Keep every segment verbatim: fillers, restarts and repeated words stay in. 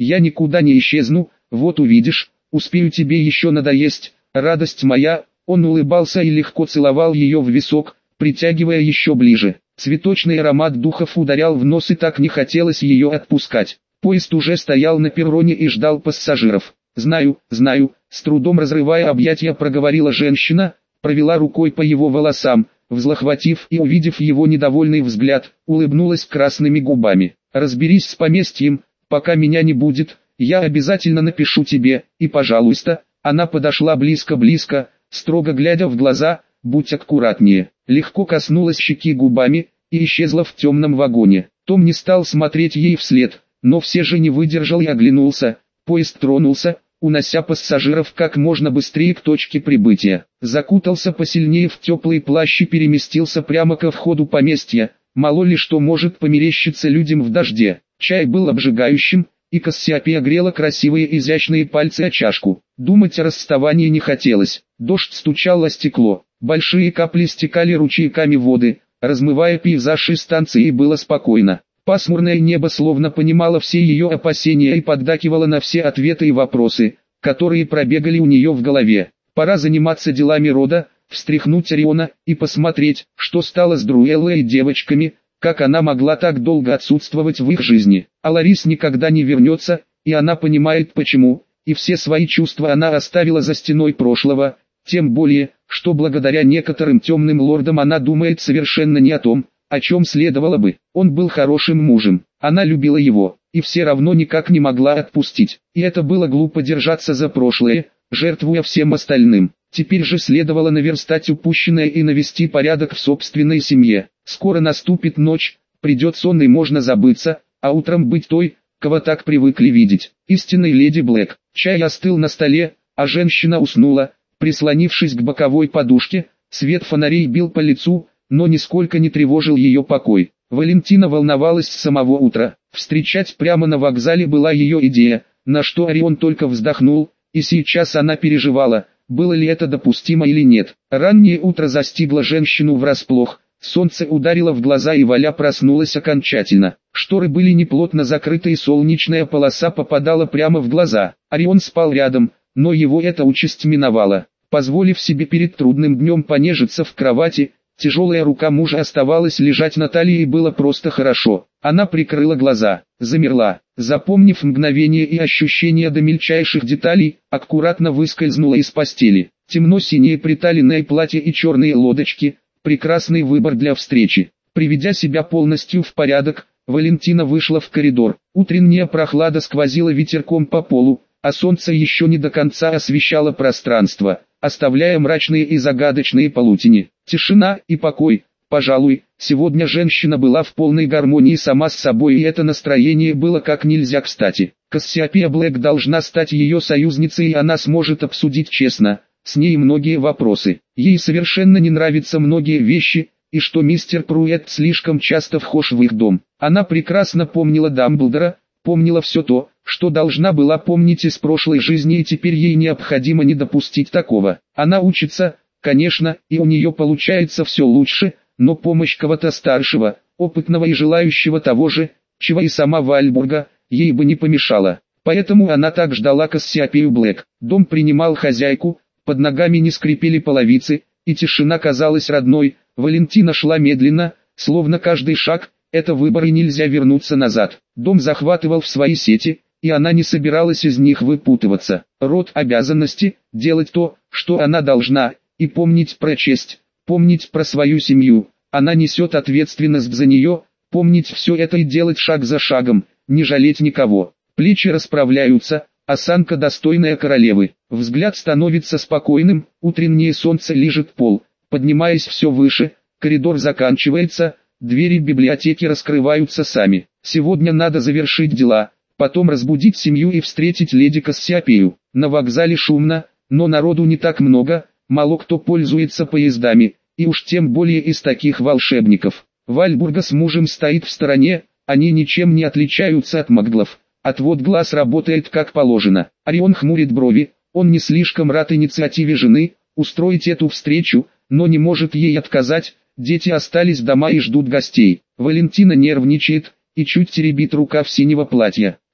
Я никуда не исчезну, вот увидишь, успею тебе еще надоесть, радость моя». Он улыбался и легко целовал ее в висок, притягивая еще ближе. Цветочный аромат духов ударял в нос и так не хотелось ее отпускать. Поезд уже стоял на перроне и ждал пассажиров. «Знаю, знаю», — с трудом разрывая объятия проговорила женщина, провела рукой по его волосам, взлохватив и увидев его недовольный взгляд, улыбнулась красными губами. «Разберись с поместьем, пока меня не будет, я обязательно напишу тебе, и пожалуйста». Она подошла близко-близко, строго глядя в глаза, «будь аккуратнее», легко коснулась щеки губами и исчезла в темном вагоне. Том не стал смотреть ей вслед, но все же не выдержал и оглянулся. Поезд тронулся, унося пассажиров как можно быстрее к точке прибытия. Закутался посильнее в теплый плащ и переместился прямо ко входу поместья. Мало ли что может померещиться людям в дожде. Чай был обжигающим, и Кассиопея грела красивые изящные пальцы о чашку. Думать о расставании не хотелось. Дождь стучал о стекло. Большие капли стекали ручейками воды, размывая пейзаж и станции, и было спокойно. Пасмурное небо словно понимало все ее опасения и поддакивало на все ответы и вопросы, которые пробегали у нее в голове. Пора заниматься делами рода, встряхнуть Ориона и посмотреть, что стало с Друэллой и девочками, как она могла так долго отсутствовать в их жизни. А Ларис никогда не вернется, и она понимает почему, и все свои чувства она оставила за стеной прошлого, тем более, что благодаря некоторым темным лордам она думает совершенно не о том, о чем следовало бы. Он был хорошим мужем, она любила его, и все равно никак не могла отпустить. И это было глупо держаться за прошлое, жертвуя всем остальным. Теперь же следовало наверстать упущенное и навести порядок в собственной семье. Скоро наступит ночь, придет сон и можно забыться, а утром быть той, кого так привыкли видеть. Истинной леди Блэк. Чай остыл на столе, а женщина уснула, прислонившись к боковой подушке. Свет фонарей бил по лицу, но нисколько не тревожил ее покой. Валентина волновалась с самого утра. Встречать прямо на вокзале была ее идея, на что Орион только вздохнул, и сейчас она переживала, было ли это допустимо или нет. Раннее утро застигло женщину врасплох, солнце ударило в глаза и Валя проснулась окончательно. Шторы были неплотно закрыты и солнечная полоса попадала прямо в глаза. Орион спал рядом, но его эта участь миновала. Позволив себе перед трудным днем понежиться в кровати, тяжелая рука мужа оставалась лежать на талии и было просто хорошо. Она прикрыла глаза, замерла, запомнив мгновение и ощущение до мельчайших деталей, аккуратно выскользнула из постели. Темно-синее приталенное платье и черные лодочки, прекрасный выбор для встречи. Приведя себя полностью в порядок, Валентина вышла в коридор. Утренняя прохлада сквозила ветерком по полу, а солнце еще не до конца освещало пространство, оставляя мрачные и загадочные полутени. Тишина и покой, пожалуй, сегодня женщина была в полной гармонии сама с собой, и это настроение было как нельзя кстати. Кассиопея Блэк должна стать ее союзницей, и она сможет обсудить честно с ней многие вопросы. Ей совершенно не нравятся многие вещи, и что мистер Пруэт слишком часто вхож в их дом. Она прекрасно помнила Дамблдора, помнила все то, что должна была помнить из прошлой жизни, и теперь ей необходимо не допустить такого. Она учится, конечно, и у нее получается все лучше, но помощь кого-то старшего, опытного и желающего того же, чего и сама Вальбурга, ей бы не помешала. Поэтому она так ждала Кассиопею Блэк. Дом принимал хозяйку, под ногами не скрипели половицы, и тишина казалась родной. Валентина шла медленно, словно каждый шаг – это выбор и нельзя вернуться назад. Дом захватывал в свои сети, и она не собиралась из них выпутываться. Род обязанности – делать то, что она должна, и помнить про честь, помнить про свою семью. Она несет ответственность за нее, помнить все это и делать шаг за шагом, не жалеть никого. Плечи расправляются, осанка достойная королевы. Взгляд становится спокойным, утреннее солнце лижет пол. Поднимаясь все выше, коридор заканчивается, двери библиотеки раскрываются сами. Сегодня надо завершить дела, потом разбудить семью и встретить леди Кассиопею. На вокзале шумно, но народу не так много, мало кто пользуется поездами, и уж тем более из таких волшебников. Вальбурга с мужем стоит в стороне, они ничем не отличаются от маглов. Отвод глаз работает как положено. Орион хмурит брови, он не слишком рад инициативе жены, устроить эту встречу, но не может ей отказать, дети остались дома и ждут гостей. Валентина нервничает и чуть теребит рукав синего платья.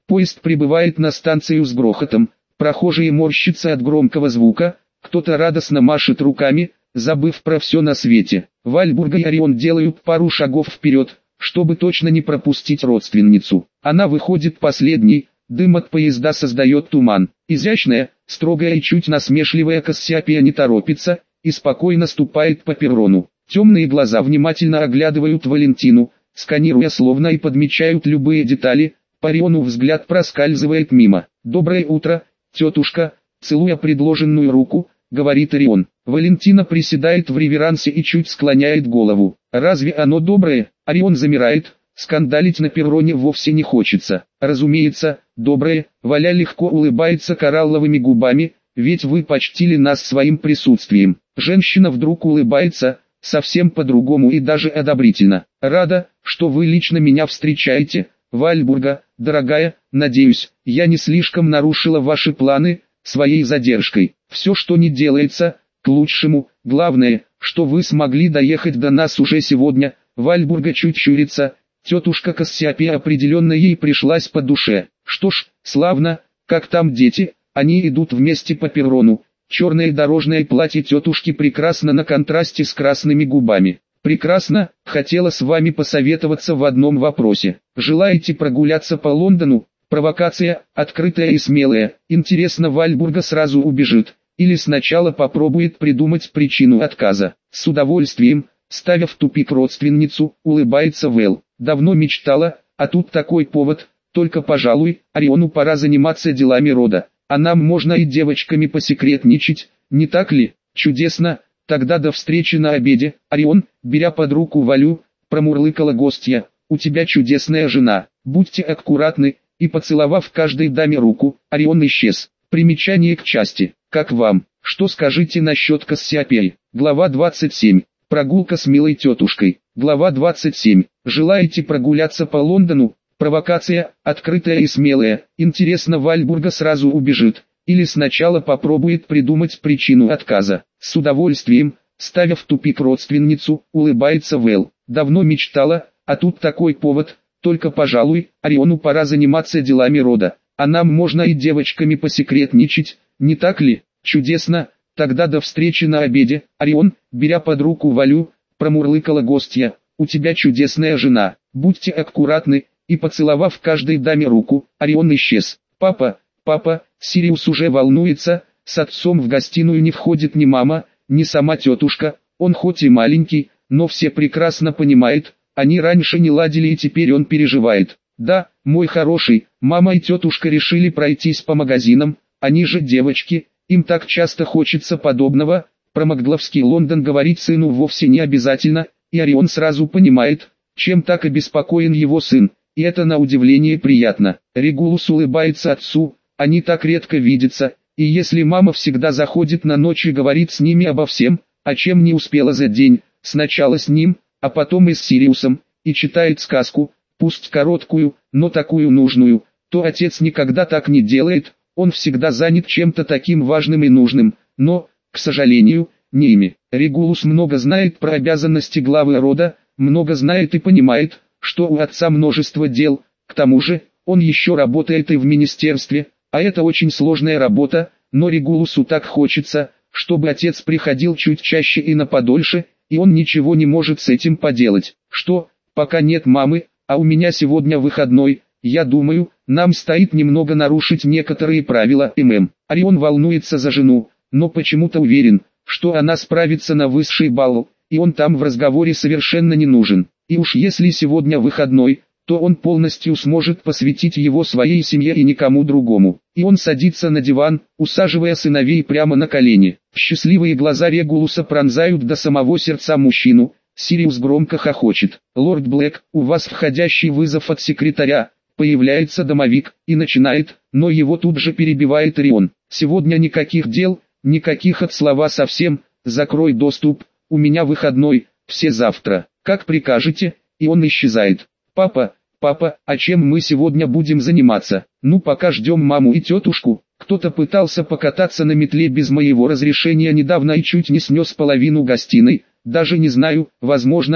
Поезд прибывает на станцию с грохотом, прохожие морщатся от громкого звука, кто-то радостно машет руками, забыв про все на свете. Вальбурга и Орион делают пару шагов вперед, чтобы точно не пропустить родственницу. Она выходит последней, дым от поезда создает туман. Изящная, строгая и чуть насмешливая Кассиопея не торопится и спокойно ступает по перрону. Темные глаза внимательно оглядывают Валентину, сканируя словно и подмечают любые детали. По Ориону взгляд проскальзывает мимо. «Доброе утро, тетушка», целуя предложенную руку, говорит Орион. Валентина приседает в реверансе и чуть склоняет голову. «Разве оно доброе?» Орион замирает, скандалить на перроне вовсе не хочется. «Разумеется, доброе», Валя легко улыбается коралловыми губами, «ведь вы почтили нас своим присутствием». Женщина вдруг улыбается, совсем по-другому и даже одобрительно. «Рада, что вы лично меня встречаете, Вальбурга, дорогая, надеюсь, я не слишком нарушила ваши планы своей задержкой. Все, что не делается, к лучшему. Главное, что вы смогли доехать до нас уже сегодня». Вальбурга чуть щурится, тетушка Кассиопея определенно ей пришлась по душе. «Что ж, славно, как там дети?» Они идут вместе по перрону. Черное дорожное платье тетушки прекрасно на контрасте с красными губами. «Прекрасно, хотела с вами посоветоваться в одном вопросе. Желаете прогуляться по Лондону?» Провокация, открытая и смелая. Интересно, Вальбурга сразу убежит, или сначала попробует придумать причину отказа. С удовольствием, ставя в тупик родственницу, улыбается Вэл. «Давно мечтала, а тут такой повод, только, пожалуй, Ориону пора заниматься делами рода. А нам можно и девочками посекретничать, не так ли? Чудесно, тогда до встречи на обеде». Орион, беря под руку Валю, промурлыкала гостья. «У тебя чудесная жена, будьте аккуратны», и поцеловав каждой даме руку, Орион исчез. Примечание к части. Как вам? Что скажите насчет Кассиопеи? Глава двадцать семь. Прогулка с милой тетушкой. Глава двадцать семь. Желаете прогуляться по Лондону? Провокация, открытая и смелая. Интересно, Вальбурга сразу убежит, или сначала попробует придумать причину отказа. С удовольствием, ставя в тупик родственницу, улыбается Вэл. «Давно мечтала, а тут такой повод, только, пожалуй, Ориону пора заниматься делами рода. А нам можно и девочками посекретничать, не так ли? Чудесно, тогда до встречи на обеде». Орион, беря под руку Валю, промурлыкала гостья. «У тебя чудесная жена, будьте аккуратны», и поцеловав каждой даме руку, Орион исчез. «Папа, папа», Сириус уже волнуется, с отцом в гостиную не входит ни мама, ни сама тетушка, он хоть и маленький, но все прекрасно понимают, они раньше не ладили и теперь он переживает. «Да, мой хороший, мама и тетушка решили пройтись по магазинам, они же девочки, им так часто хочется подобного». Про Макдловский Лондон говорить сыну вовсе не обязательно, и Орион сразу понимает, чем так обеспокоен его сын, и это на удивление приятно. Регулус улыбается отцу, они так редко видятся, и если мама всегда заходит на ночь и говорит с ними обо всем, о чем не успела за день, сначала с ним, а потом и с Сириусом, и читает сказку, пусть короткую, но такую нужную, то отец никогда так не делает, он всегда занят чем-то таким важным и нужным, но, к сожалению, не ими. Регулус много знает про обязанности главы рода, много знает и понимает, что у отца множество дел, к тому же, он еще работает и в министерстве, а это очень сложная работа, но Регулусу так хочется, чтобы отец приходил чуть чаще и на подольше, и он ничего не может с этим поделать. «Что, пока нет мамы, а у меня сегодня выходной, я думаю, нам стоит немного нарушить некоторые правила ММ». Орион волнуется за жену, но почему-то уверен, что она справится на высший балл, и он там в разговоре совершенно не нужен. И уж если сегодня выходной, то он полностью сможет посвятить его своей семье и никому другому. И он садится на диван, усаживая сыновей прямо на колени. Счастливые глаза Регулуса пронзают до самого сердца мужчину. Сириус громко хохочет. «Лорд Блэк, у вас входящий вызов от секретаря». Появляется домовик и начинает, но его тут же перебивает Орион. «Сегодня никаких дел, никаких от слова совсем, закрой доступ, у меня выходной, все завтра, как прикажете», и он исчезает. «Папа, папа, а чем мы сегодня будем заниматься? Ну пока ждем маму и тетушку». Кто-то пытался покататься на метле без моего разрешения недавно и чуть не снес половину гостиной, даже не знаю, возможно,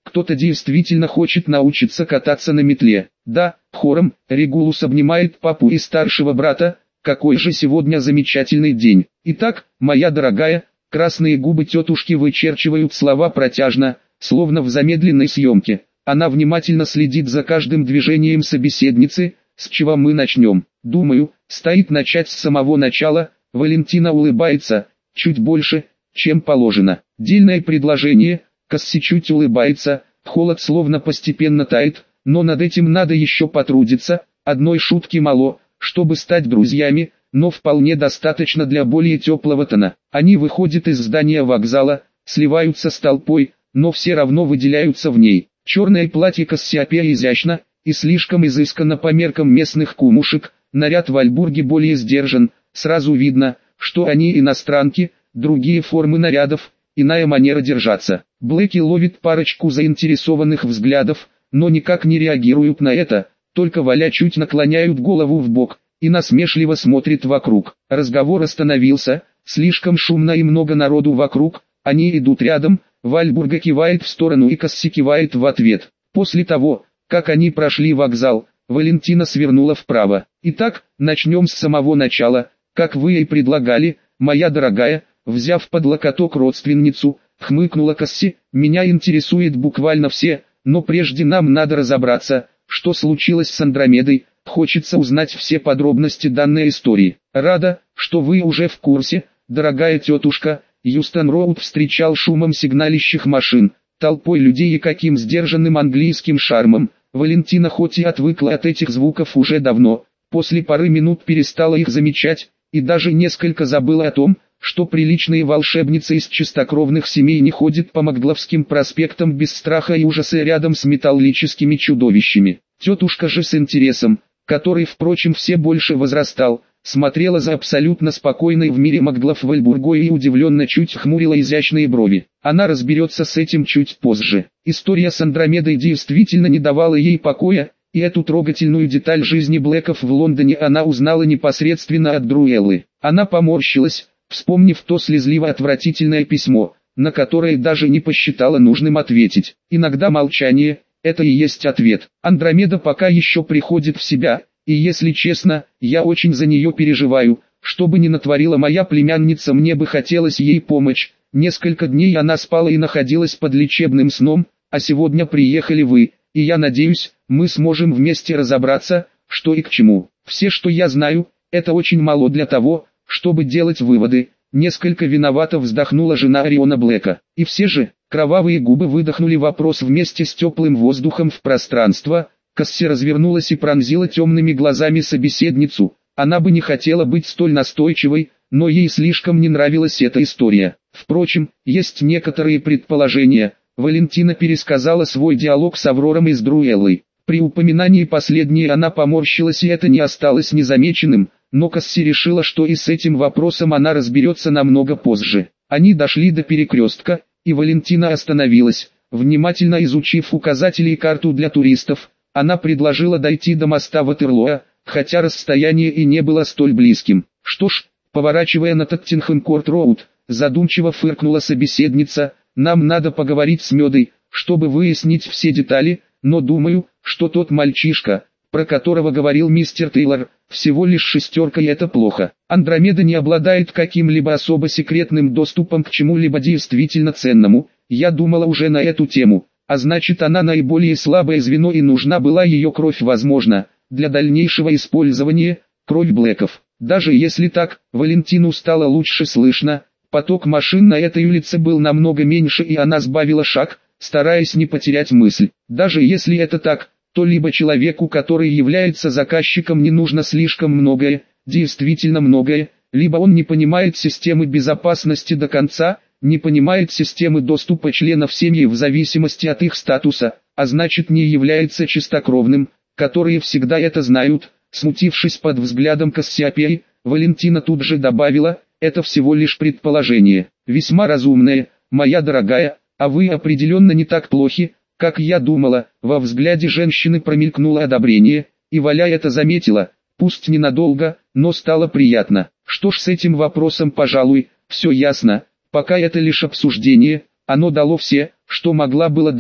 кто-то действительно хочет научиться кататься на метле. Да, хором, Регулус обнимает папу и старшего брата. Какой же сегодня замечательный день. Итак, моя дорогая, красные губы тетушки вычерчивают слова протяжно, словно в замедленной съемке. Она внимательно следит за каждым движением собеседницы. С чего мы начнем? Думаю, стоит начать с самого начала. Валентина улыбается, чуть больше, чем положено. Дельное предложение. Касси чуть улыбается, холод словно постепенно тает, но над этим надо еще потрудиться. Одной шутки мало, чтобы стать друзьями, но вполне достаточно для более теплого тона. Они выходят из здания вокзала, сливаются с толпой, но все равно выделяются в ней. Черное платье Кассиопея изящно и слишком изысканно по меркам местных кумушек, наряд Вальбурги более сдержан, сразу видно, что они иностранки, другие формы нарядов, иная манера держаться. Блэки ловит парочку заинтересованных взглядов, но никак не реагируют на это, только валя чуть наклоняют голову в бок и насмешливо смотрит вокруг. Разговор остановился, слишком шумно и много народу вокруг, они идут рядом, Вальбурга кивает в сторону и Касси кивает в ответ. После того, как они прошли вокзал, Валентина свернула вправо. Итак, начнем с самого начала, как вы и предлагали, моя дорогая, взяв под локоток родственницу, хмыкнула Касси, меня интересует буквально все, но прежде нам надо разобраться, что случилось с Андромедой, хочется узнать все подробности данной истории. Рада, что вы уже в курсе, дорогая тетушка. Юстон Роуд встречал шумом сигналищих машин, толпой людей и каким сдержанным английским шармом. Валентина хоть и отвыкла от этих звуков уже давно, после пары минут перестала их замечать, и даже несколько забыла о том, что приличные волшебницы из чистокровных семей не ходят по Макгловским проспектам без страха и ужаса рядом с металлическими чудовищами. Тетушка же с интересом, который, впрочем, все больше возрастал, смотрела за абсолютно спокойной в мире Макглов Вальбургой и удивленно чуть хмурила изящные брови. Она разберется с этим чуть позже. История с Андромедой действительно не давала ей покоя, и эту трогательную деталь жизни Блэков в Лондоне она узнала непосредственно от Друэллы. Она поморщилась, вспомнив то слезливо-отвратительное письмо, на которое даже не посчитала нужным ответить. Иногда молчание – это и есть ответ. Андромеда пока еще приходит в себя, и если честно, я очень за нее переживаю. Что бы ни натворила моя племянница, мне бы хотелось ей помочь. Несколько дней она спала и находилась под лечебным сном, а сегодня приехали вы, и я надеюсь, мы сможем вместе разобраться, что и к чему. Все, что я знаю, это очень мало для того, чтобы делать выводы. Несколько виновато вздохнула жена Ориона Блэка. И все же, кровавые губы выдохнули вопрос вместе с теплым воздухом в пространство. Касси развернулась и пронзила темными глазами собеседницу. Она бы не хотела быть столь настойчивой, но ей слишком не нравилась эта история. Впрочем, есть некоторые предположения. Валентина пересказала свой диалог с Аврором и с Друэллой. При упоминании последней она поморщилась, и это не осталось незамеченным, но Касси решила, что и с этим вопросом она разберется намного позже. Они дошли до перекрестка, и Валентина остановилась, внимательно изучив указатели и карту для туристов. Она предложила дойти до моста Ватерлоо, хотя расстояние и не было столь близким. Что ж, поворачивая на Тоттенхэм-Корт-Роуд, задумчиво фыркнула собеседница, нам надо поговорить с Медой, чтобы выяснить все детали, но думаю, что тот мальчишка, про которого говорил мистер Тейлор, всего лишь шестерка, и это плохо. Андромеда не обладает каким-либо особо секретным доступом к чему-либо действительно ценному, я думала уже на эту тему. А значит, она наиболее слабое звено, и нужна была ее кровь, возможно, для дальнейшего использования, кровь Блэков. Даже если так, Валентину стало лучше слышно, поток машин на этой улице был намного меньше, и она сбавила шаг, стараясь не потерять мысль. Даже если это так, то либо человеку, который является заказчиком, не нужно слишком многое, действительно многое, либо он не понимает системы безопасности до конца, не понимает системы доступа членов семьи в зависимости от их статуса, а значит не является чистокровным, которые всегда это знают. Смутившись под взглядом Кассиопеи, Валентина тут же добавила, это всего лишь предположение, весьма разумное, моя дорогая, а вы определенно не так плохи, как я думала. Во взгляде женщины промелькнуло одобрение, и Валя это заметила, пусть ненадолго, но стало приятно. Что ж, с этим вопросом, пожалуй, все ясно. Пока это лишь обсуждение, оно дало все, что могла было дать,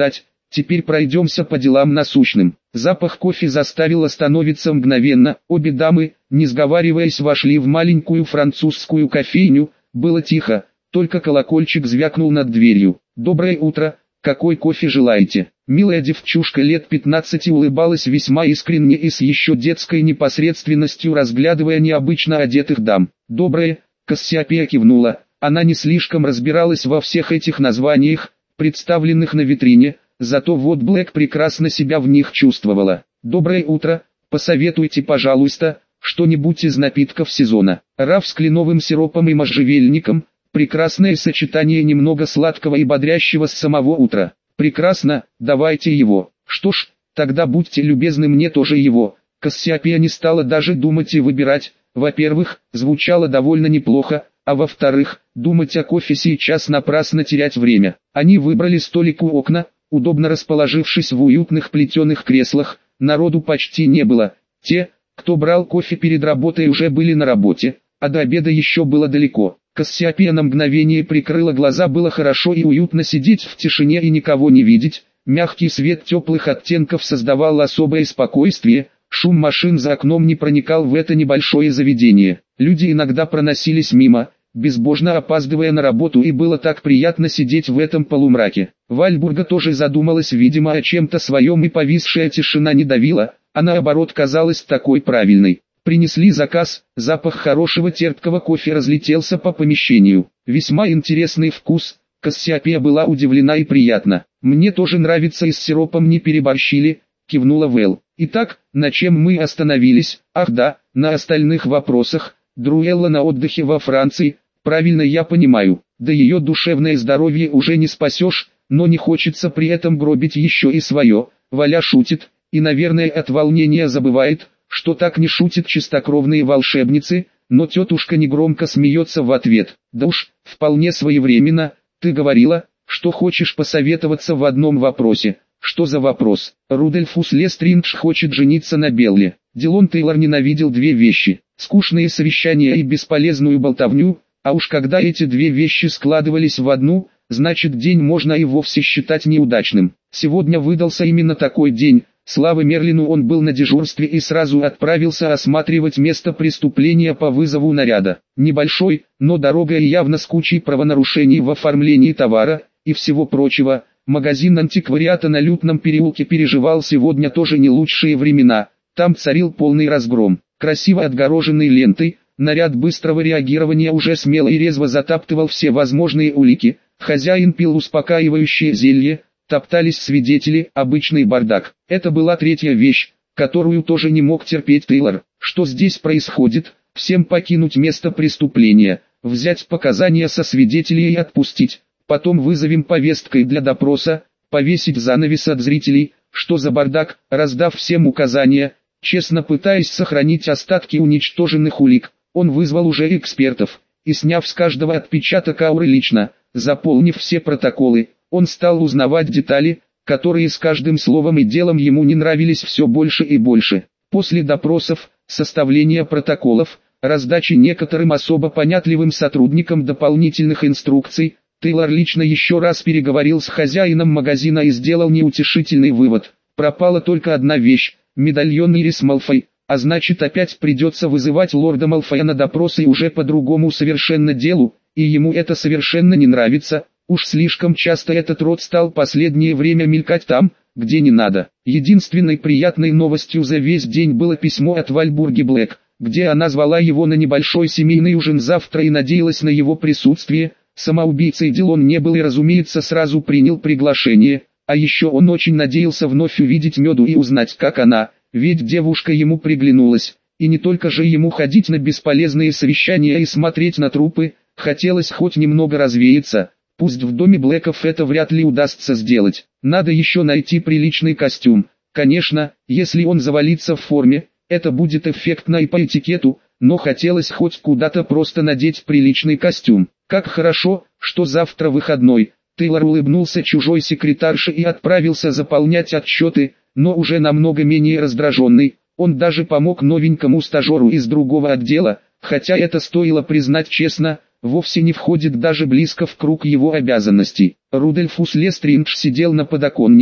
теперь пройдемся по делам насущным. Запах кофе заставил остановиться мгновенно. Обе дамы, не сговариваясь, вошли в маленькую французскую кофейню. Было тихо, только колокольчик звякнул над дверью. «Доброе утро, какой кофе желаете?» Милая девчушка лет пятнадцати улыбалась весьма искренне и с еще детской непосредственностью, разглядывая необычно одетых дам. «Доброе», Кассиопея кивнула. Она не слишком разбиралась во всех этих названиях, представленных на витрине, зато вот Блэк прекрасно себя в них чувствовала. «Доброе утро, посоветуйте, пожалуйста, что-нибудь из напитков сезона». Раф с кленовым сиропом и можжевельником, прекрасное сочетание немного сладкого и бодрящего с самого утра. «Прекрасно, давайте его». «Что ж, тогда будьте любезны, мне тоже его». Кассиопея не стала даже думать и выбирать. Во-первых, звучало довольно неплохо, а во-вторых, думать о кофе сейчас напрасно терять время. Они выбрали столик у окна, удобно расположившись в уютных плетеных креслах. Народу почти не было. Те, кто брал кофе перед работой, уже были на работе, а до обеда еще было далеко. Кассиопея на мгновение прикрыла глаза. Было хорошо и уютно сидеть в тишине и никого не видеть. Мягкий свет теплых оттенков создавал особое спокойствие. Шум машин за окном не проникал в это небольшое заведение. Люди иногда проносились мимо, безбожно опаздывая на работу, и было так приятно сидеть в этом полумраке. Вальбурга тоже задумалась, видимо, о чем-то своем, и повисшая тишина не давила, а наоборот казалась такой правильной. Принесли заказ, запах хорошего терпкого кофе разлетелся по помещению. Весьма интересный вкус, Кассиопея была удивлена и приятна. «Мне тоже нравится, и с сиропом не переборщили», кивнула Вэл. «Итак, на чем мы остановились?» «Ах да, на остальных вопросах. Друэлла на отдыхе во Франции, правильно я понимаю. Да ее душевное здоровье уже не спасешь, но не хочется при этом гробить еще и свое». Валя шутит, и, наверное, от волнения забывает, что так не шутят чистокровные волшебницы, но тетушка негромко смеется в ответ. «Да уж, вполне своевременно, ты говорила, что хочешь посоветоваться в одном вопросе». «Что за вопрос?» Рудольфус Лестриндж хочет жениться на Белле. Дилон Тейлор ненавидел две вещи: скучные совещания и бесполезную болтовню, а уж когда эти две вещи складывались в одну, значит день можно и вовсе считать неудачным. Сегодня выдался именно такой день. Слава Мерлину, он был на дежурстве и сразу отправился осматривать место преступления по вызову наряда. Небольшой, но дорогой и явно с кучей правонарушений в оформлении товара и всего прочего. Магазин антиквариата на Лютном переулке переживал сегодня тоже не лучшие времена. Там царил полный разгром. Красиво отгороженной лентой, наряд быстрого реагирования уже смело и резво затаптывал все возможные улики. Хозяин пил успокаивающее зелье, топтались свидетели, обычный бардак. Это была третья вещь, которую тоже не мог терпеть Тейлор. Что здесь происходит? Всем покинуть место преступления, взять показания со свидетелей и отпустить. Потом вызовем повесткой для допроса, повесить занавес от зрителей. Что за бардак? Раздав всем указания, честно пытаясь сохранить остатки уничтоженных улик, он вызвал уже экспертов, и сняв с каждого отпечаток ауры лично, заполнив все протоколы, он стал узнавать детали, которые с каждым словом и делом ему не нравились все больше и больше. После допросов, составления протоколов, раздачи некоторым особо понятливым сотрудникам дополнительных инструкций, Тейлор лично еще раз переговорил с хозяином магазина и сделал неутешительный вывод. Пропала только одна вещь – медальон Ирис Малфой, а значит опять придется вызывать лорда Малфоя на допрос и уже по другому совершенно делу, и ему это совершенно не нравится. Уж слишком часто этот род стал последнее время мелькать там, где не надо. Единственной приятной новостью за весь день было письмо от Вальбурги Блэк, где она звала его на небольшой семейный ужин завтра и надеялась на его присутствие. Самоубийцей Дилон не был и, разумеется, сразу принял приглашение, а еще он очень надеялся вновь увидеть Меду и узнать, как она, ведь девушка ему приглянулась, и не только же ему ходить на бесполезные совещания и смотреть на трупы, хотелось хоть немного развеяться. Пусть в доме Блэков это вряд ли удастся сделать, надо еще найти приличный костюм. Конечно, если он завалится в форме, это будет эффектно и по этикету, но хотелось хоть куда-то просто надеть приличный костюм. Как хорошо, что завтра выходной. Тейлор улыбнулся чужой секретарше и отправился заполнять отчеты, но уже намного менее раздраженный. Он даже помог новенькому стажеру из другого отдела, хотя это, стоило признать честно, вовсе не входит даже близко в круг его обязанностей. Рудольфус Лестриндж сидел на подоконнике,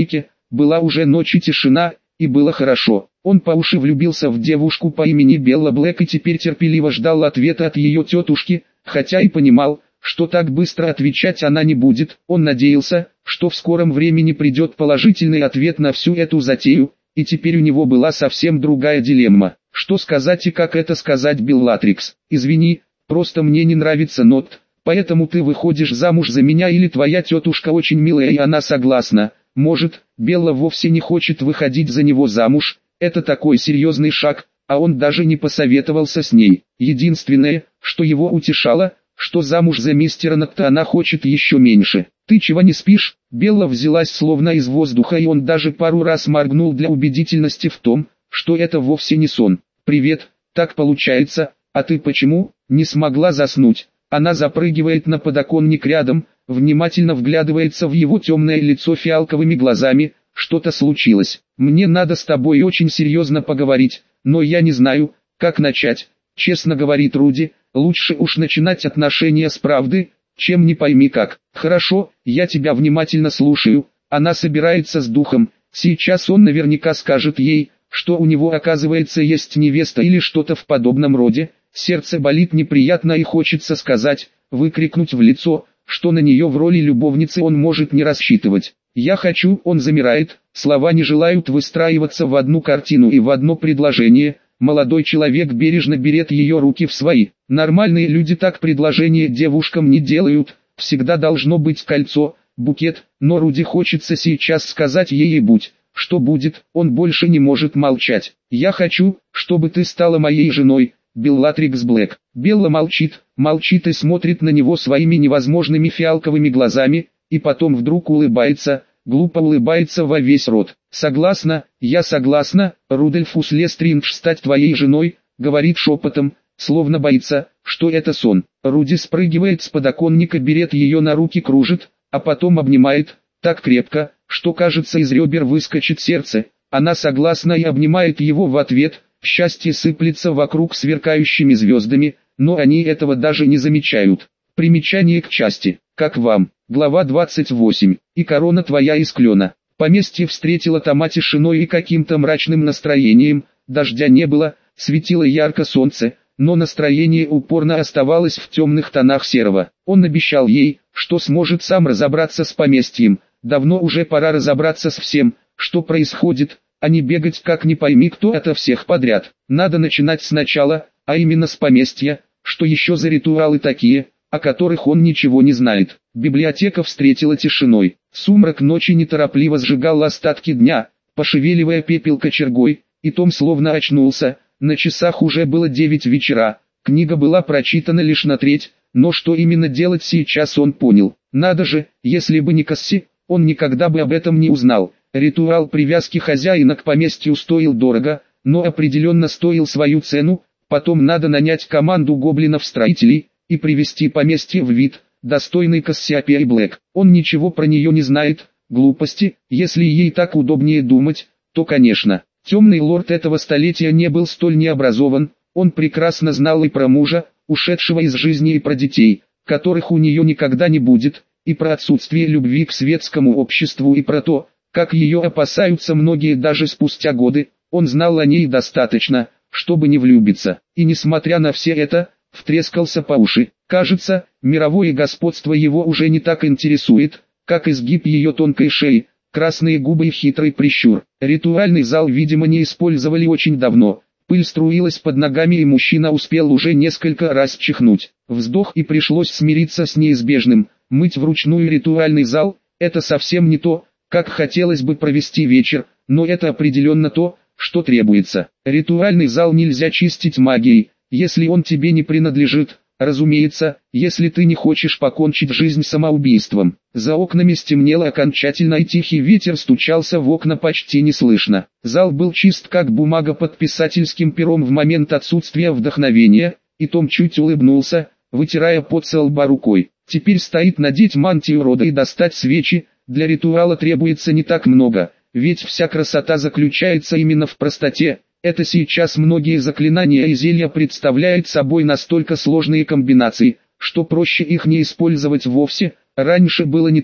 была уже ночь и тишина, и было хорошо. Он по уши влюбился в девушку по имени Белла Блэк и теперь терпеливо ждал ответа от ее тетушки, хотя и понимал, что так быстро отвечать она не будет. Он надеялся, что в скором времени придет положительный ответ на всю эту затею, и теперь у него была совсем другая дилемма. Что сказать и как это сказать Беллатрикс? «Извини, просто мне не нравится Нот, поэтому ты выходишь замуж за меня, или твоя тетушка очень милая и она согласна. Может, Белла вовсе не хочет выходить за него замуж, это такой серьезный шаг, а он даже не посоветовался с ней. Единственное, что его утешало, что замуж за мистера Нотта она хочет еще меньше. Ты чего не спишь?» Белла взялась словно из воздуха, и он даже пару раз моргнул для убедительности в том, что это вовсе не сон. «Привет, так получается, а ты почему не смогла заснуть?» Она запрыгивает на подоконник рядом, внимательно вглядывается в его темное лицо фиалковыми глазами. «Что-то случилось. Мне надо с тобой очень серьезно поговорить, но я не знаю, как начать. Честно говорит Руди, лучше уж начинать отношения с правды, чем не пойми как». «Хорошо, я тебя внимательно слушаю». Она собирается с духом. Сейчас он наверняка скажет ей, что у него оказывается есть невеста или что-то в подобном роде. Сердце болит неприятно и хочется сказать, выкрикнуть в лицо, что на нее в роли любовницы он может не рассчитывать. «Я хочу», он замирает, слова не желают выстраиваться в одну картину и в одно предложение. Молодой человек бережно берет ее руки в свои. Нормальные люди так предложения девушкам не делают, всегда должно быть кольцо, букет, но Руди хочется сейчас сказать ей и будь, что будет, он больше не может молчать. «Я хочу, чтобы ты стала моей женой, Беллатрикс Блэк». Белла молчит, молчит и смотрит на него своими невозможными фиалковыми глазами, и потом вдруг улыбается, глупо улыбается во весь рот. «Согласна, я согласна, Рудольфус Лестриндж, стать твоей женой», говорит шепотом, словно боится, что это сон. Руди спрыгивает с подоконника, берет ее на руки, кружит, а потом обнимает, так крепко, что кажется из ребер выскочит сердце. Она согласна и обнимает его в ответ, счастье сыплется вокруг сверкающими звездами, но они этого даже не замечают. Примечание к части. «Как вам?» Глава двадцать восемь. «И корона твоя из клена». Поместье встретило Тома тишиной и каким-то мрачным настроением. Дождя не было, светило ярко солнце, но настроение упорно оставалось в темных тонах серого. Он обещал ей, что сможет сам разобраться с поместьем. Давно уже пора разобраться с всем, что происходит, а не бегать как не пойми кто ото всех подряд. Надо начинать сначала, а именно с поместья. Что еще за ритуалы такие, о которых он ничего не знает? Библиотека встретила тишиной. Сумрак ночи неторопливо сжигал остатки дня, пошевеливая пепел кочергой, и Том словно очнулся. На часах уже было девять вечера, книга была прочитана лишь на треть, но что именно делать сейчас он понял. Надо же, если бы не Касси, он никогда бы об этом не узнал. Ритуал привязки хозяина к поместью стоил дорого, но определенно стоил свою цену. Потом надо нанять команду гоблинов-строителей и привести поместье в вид, достойный Кассиопеи Блэк. Он ничего про нее не знает, глупости, если ей так удобнее думать, то конечно. Темный лорд этого столетия не был столь необразован, он прекрасно знал и про мужа, ушедшего из жизни, и про детей, которых у нее никогда не будет, и про отсутствие любви к светскому обществу, и про то, как ее опасаются многие даже спустя годы. Он знал о ней достаточно, чтобы не влюбиться, и несмотря на все это, втрескался по уши. Кажется, мировое господство его уже не так интересует, как изгиб ее тонкой шеи, красные губы и хитрый прищур. Ритуальный зал, видимо, не использовали очень давно. Пыль струилась под ногами, и мужчина успел уже несколько раз чихнуть. Вздох, и пришлось смириться с неизбежным. Мыть вручную ритуальный зал – это совсем не то, как хотелось бы провести вечер, но это определенно то, что требуется. Ритуальный зал нельзя чистить магией, если он тебе не принадлежит. Разумеется, если ты не хочешь покончить жизнь самоубийством. За окнами стемнело окончательно, и тихий ветер стучался в окна почти неслышно. Зал был чист как бумага под писательским пером в момент отсутствия вдохновения, и Том чуть улыбнулся, вытирая пот со лба рукой. Теперь стоит надеть мантию рода и достать свечи. Для ритуала требуется не так много, ведь вся красота заключается именно в простоте. Это сейчас многие заклинания и зелья представляют собой настолько сложные комбинации, что проще их не использовать вовсе. Раньше было не так,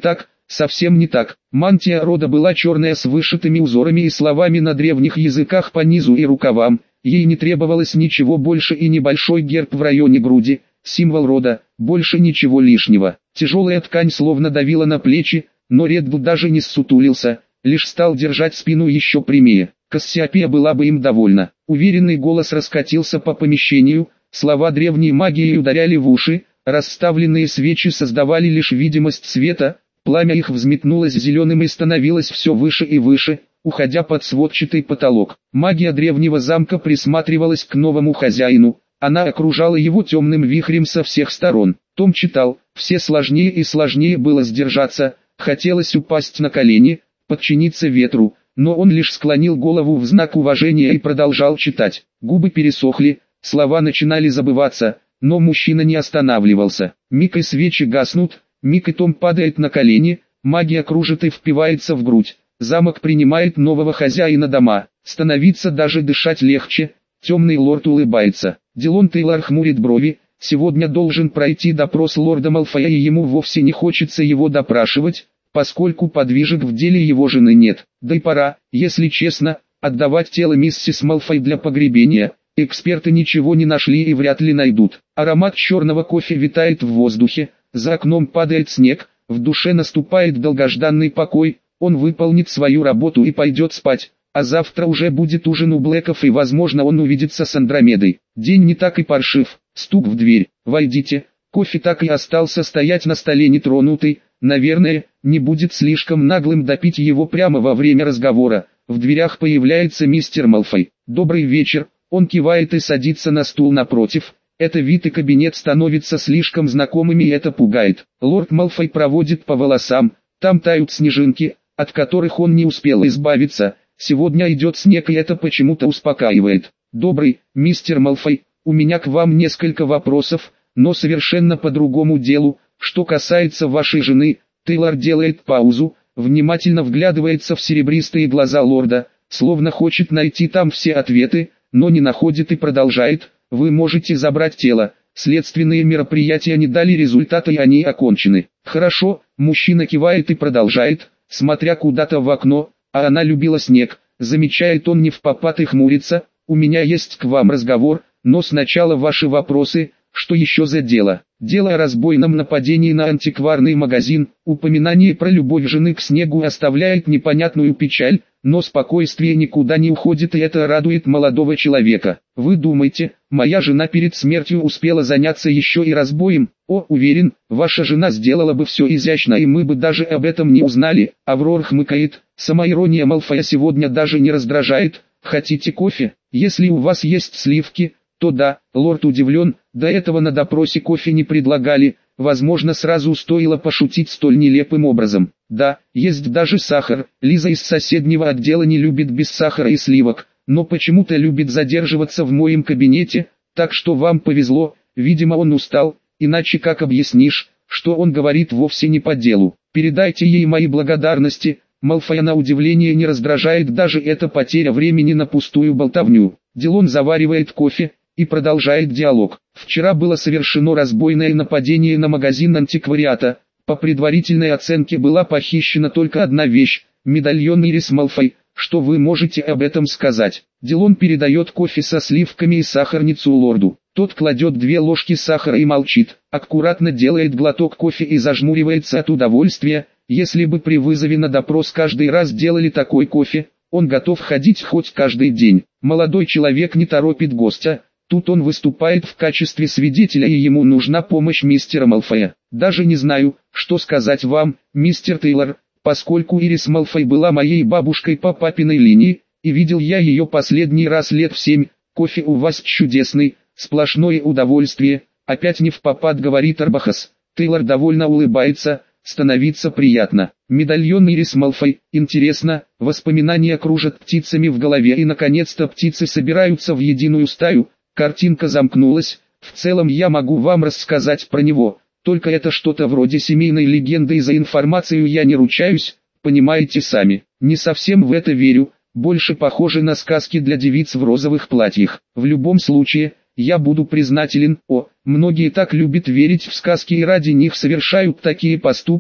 совсем не так. Мантия рода была черная с вышитыми узорами и словами на древних языках по низу и рукавам. Ей не требовалось ничего больше и небольшой герб в районе груди, символ рода, больше ничего лишнего. Тяжелая ткань словно давила на плечи, но Редвуд даже не ссутулился, лишь стал держать спину еще прямее. Кассиопея была бы им довольна. Уверенный голос раскатился по помещению, слова древней магии ударяли в уши, расставленные свечи создавали лишь видимость света, пламя их взметнулось зеленым и становилось все выше и выше, уходя под сводчатый потолок. Магия древнего замка присматривалась к новому хозяину, она окружала его темным вихрем со всех сторон. Том читал, все сложнее и сложнее было сдержаться, хотелось упасть на колени, подчиниться ветру, но он лишь склонил голову в знак уважения и продолжал читать. Губы пересохли, слова начинали забываться, но мужчина не останавливался. Миг и свечи гаснут, миг и Том падает на колени, магия кружит и впивается в грудь. Замок принимает нового хозяина дома, становиться даже дышать легче. Темный лорд улыбается. Дилон Тейлор хмурит брови. Сегодня должен пройти допрос лорда Малфоя, и ему вовсе не хочется его допрашивать, поскольку подвижек в деле его жены нет. Да и пора, если честно, отдавать тело миссис Малфой для погребения. Эксперты ничего не нашли и вряд ли найдут. Аромат черного кофе витает в воздухе, за окном падает снег, в душе наступает долгожданный покой. Он выполнит свою работу и пойдет спать, а завтра уже будет ужин у Блэков и возможно он увидится с Андромедой. День не так и паршив. Стук в дверь. «Войдите». Кофе так и остался стоять на столе нетронутый. Наверное, не будет слишком наглым допить его прямо во время разговора. В дверях появляется мистер Малфой. «Добрый вечер». Он кивает и садится на стул напротив. Это вид и кабинет становятся слишком знакомыми, и это пугает. Лорд Малфой проводит по волосам. Там тают снежинки, от которых он не успел избавиться. Сегодня идет снег, и это почему-то успокаивает. «Добрый, мистер Малфой, у меня к вам несколько вопросов, но совершенно по другому делу. Что касается вашей жены». Тейлор делает паузу, внимательно вглядывается в серебристые глаза лорда, словно хочет найти там все ответы, но не находит и продолжает. «Вы можете забрать тело. Следственные мероприятия не дали результата и они окончены». «Хорошо», мужчина кивает и продолжает, смотря куда-то в окно, а она любила снег. Замечает он не впопад и хмурится. «У меня есть к вам разговор, но сначала ваши вопросы. Что еще за дело?» «Дело о разбойном нападении на антикварный магазин». Упоминание про любовь жены к снегу оставляет непонятную печаль, но спокойствие никуда не уходит, и это радует молодого человека. «Вы думаете, моя жена перед смертью успела заняться еще и разбоем?» «О, уверен, ваша жена сделала бы все изящно, и мы бы даже об этом не узнали». Аврор хмыкает. Самоирония Малфоя сегодня даже не раздражает. «Хотите кофе? Если у вас есть сливки, то да». Лорд удивлен, до этого на допросе кофе не предлагали, возможно сразу стоило пошутить столь нелепым образом. «Да, есть даже сахар». Лиза из соседнего отдела не любит без сахара и сливок, но почему-то любит задерживаться в моем кабинете, так что вам повезло, видимо он устал, иначе как объяснишь, что он говорит вовсе не по делу. «Передайте ей мои благодарности». Малфоя на удивление не раздражает даже эта потеря времени на пустую болтовню. Дилон заваривает кофе и продолжает диалог. «Вчера было совершено разбойное нападение на магазин антиквариата. По предварительной оценке была похищена только одна вещь – медальон Ирис Малфой. Что вы можете об этом сказать?» Дилон передает кофе со сливками и сахарницу лорду. Тот кладет две ложки сахара и молчит, аккуратно делает глоток кофе и зажмуривается от удовольствия. Если бы при вызове на допрос каждый раз делали такой кофе, он готов ходить хоть каждый день. Молодой человек не торопит гостя. Тут он выступает в качестве свидетеля, и ему нужна помощь мистера Малфоя. «Даже не знаю, что сказать вам, мистер Тейлор, поскольку Ирис Малфой была моей бабушкой по папиной линии, и видел я ее последний раз лет в семь. Кофе у вас чудесный, сплошное удовольствие». Опять не впопад говорит Арбахас. Тейлор довольно улыбается. Становится приятно. Медальон Ирис Малфой. Интересно, воспоминания кружат птицами в голове, и наконец-то птицы собираются в единую стаю. Картинка замкнулась. В целом я могу вам рассказать про него, только это что-то вроде семейной легенды, и за информацию я не ручаюсь, понимаете сами. Не совсем в это верю, больше похоже на сказки для девиц в розовых платьях. В любом случае, я буду признателен. О, многие так любят верить в сказки и ради них совершают такие поступки.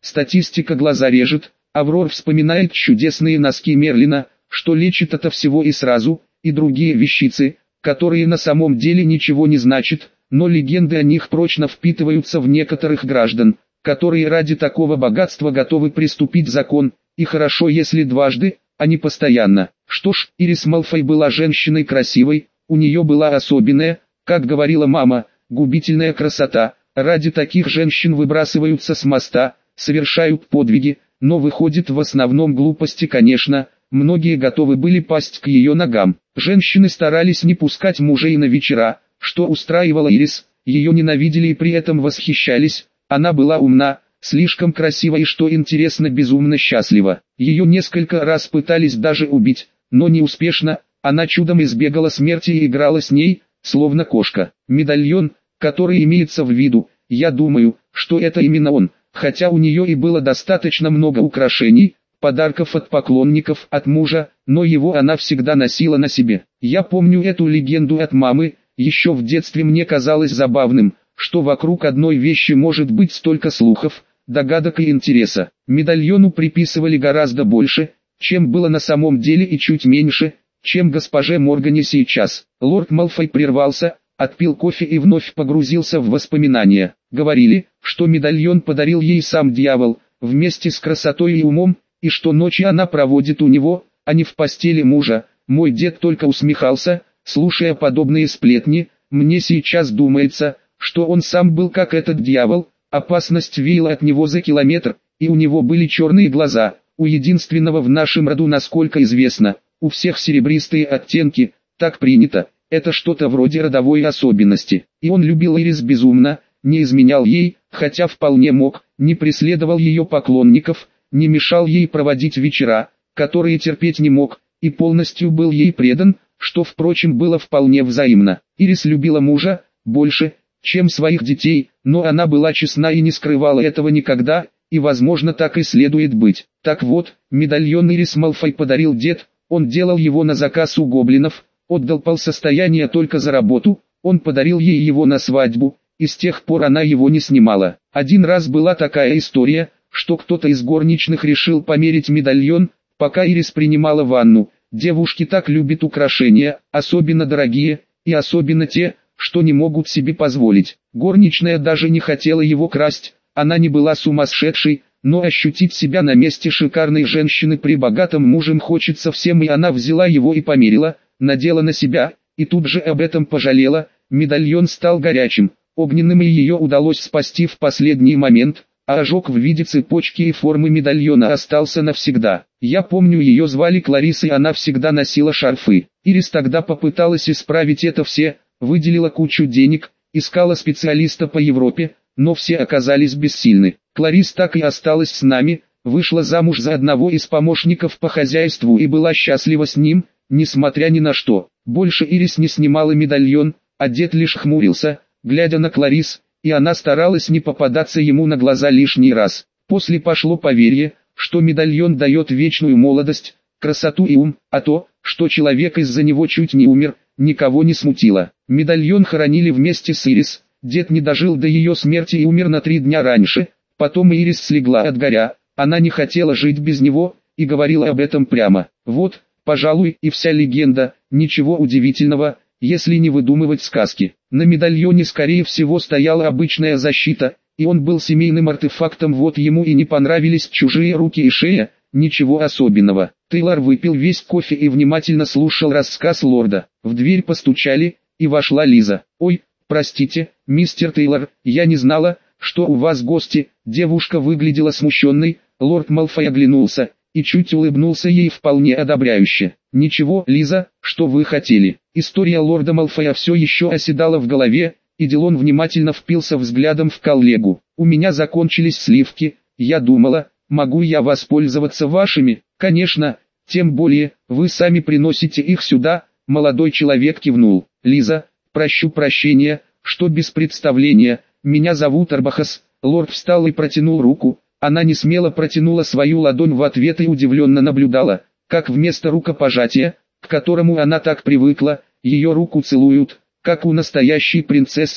Статистика глаза режет. Аврор вспоминает чудесные носки Мерлина, что лечит ото всего и сразу, и другие вещицы, которые на самом деле ничего не значат, но легенды о них прочно впитываются в некоторых граждан, которые ради такого богатства готовы приступить закон, и хорошо если дважды, а не постоянно. Что ж, Ирис Малфой была женщиной красивой, у нее была особенная, как говорила мама, губительная красота. Ради таких женщин выбрасываются с моста, совершают подвиги, но выходит в основном глупости, конечно. Многие готовы были пасть к ее ногам. Женщины старались не пускать мужей на вечера, что устраивало Ирис, ее ненавидели и при этом восхищались. Она была умна, слишком красива и, что интересно, безумно счастлива. Ее несколько раз пытались даже убить, но неуспешно. Она чудом избегала смерти и играла с ней, словно кошка. Медальон, который имеется в виду, я думаю, что это именно он, хотя у нее и было достаточно много украшений, подарков от поклонников, от мужа, но его она всегда носила на себе. Я помню эту легенду от мамы, еще в детстве мне казалось забавным, что вокруг одной вещи может быть столько слухов, догадок и интереса. Медальону приписывали гораздо больше, чем было на самом деле, и чуть меньше, чем госпоже Моргане сейчас. Лорд Малфой прервался, отпил кофе и вновь погрузился в воспоминания. Говорили, что медальон подарил ей сам дьявол, вместе с красотой и умом, и что ночи она проводит у него, а не в постели мужа. Мой дед только усмехался, слушая подобные сплетни. Мне сейчас думается, что он сам был как этот дьявол, опасность веяла от него за километр, и у него были черные глаза, у единственного в нашем роду, насколько известно, у всех серебристые оттенки, так принято, это что-то вроде родовой особенности. И он любил Ирис безумно, не изменял ей, хотя вполне мог, не преследовал ее поклонников, не мешал ей проводить вечера, которые терпеть не мог, и полностью был ей предан, что, впрочем, было вполне взаимно. Ирис любила мужа больше, чем своих детей, но она была честна и не скрывала этого никогда, и, возможно, так и следует быть. Так вот, медальон Ирис Малфой подарил дед, он делал его на заказ у гоблинов, отдал полсостояния только за работу, он подарил ей его на свадьбу, и с тех пор она его не снимала. Один раз была такая история, что кто-то из горничных решил померить медальон, пока Ирис принимала ванну. Девушки так любят украшения, особенно дорогие, и особенно те, что не могут себе позволить. Горничная даже не хотела его красть, она не была сумасшедшей, но ощутить себя на месте шикарной женщины при богатом муже хочется всем, и она взяла его и померила, надела на себя, и тут же об этом пожалела. Медальон стал горячим, огненным, и ее удалось спасти в последний момент, а ожог в виде цепочки и формы медальона остался навсегда. Я помню, ее звали Кларисой, она всегда носила шарфы. Ирис тогда попыталась исправить это все, выделила кучу денег, искала специалиста по Европе, но все оказались бессильны. Кларис так и осталась с нами, вышла замуж за одного из помощников по хозяйству и была счастлива с ним, несмотря ни на что. Больше Ирис не снимала медальон, а дед лишь хмурился, глядя на Кларис, и она старалась не попадаться ему на глаза лишний раз. После пошло поверье, что медальон дает вечную молодость, красоту и ум, а то, что человек из-за него чуть не умер, никого не смутило. Медальон хоронили вместе с Ирис, дед не дожил до ее смерти и умер на три дня раньше, потом Ирис слегла от горя, она не хотела жить без него, и говорила об этом прямо. Вот, пожалуй, и вся легенда, ничего удивительного, если не выдумывать сказки. На медальоне скорее всего стояла обычная защита, и он был семейным артефактом, вот ему и не понравились чужие руки и шея, ничего особенного. Тейлор выпил весь кофе и внимательно слушал рассказ лорда. В дверь постучали, и вошла Лиза. «Ой, простите, мистер Тейлор, я не знала, что у вас гости». Девушка выглядела смущенной, лорд Малфой оглянулся, и чуть улыбнулся ей вполне одобряюще. «Ничего, Лиза, что вы хотели?» История лорда Малфоя все еще оседала в голове, и Дилон внимательно впился взглядом в коллегу. «У меня закончились сливки, я думала, могу я воспользоваться вашими?» «Конечно, тем более, вы сами приносите их сюда», молодой человек кивнул. «Лиза, прощу прощения, что без представления, меня зовут Арбахас». Лорд встал и протянул руку, она не смело протянула свою ладонь в ответ и удивленно наблюдала, как вместо рукопожатия, к которому она так привыкла, ее руку целуют, как у настоящей принцессы.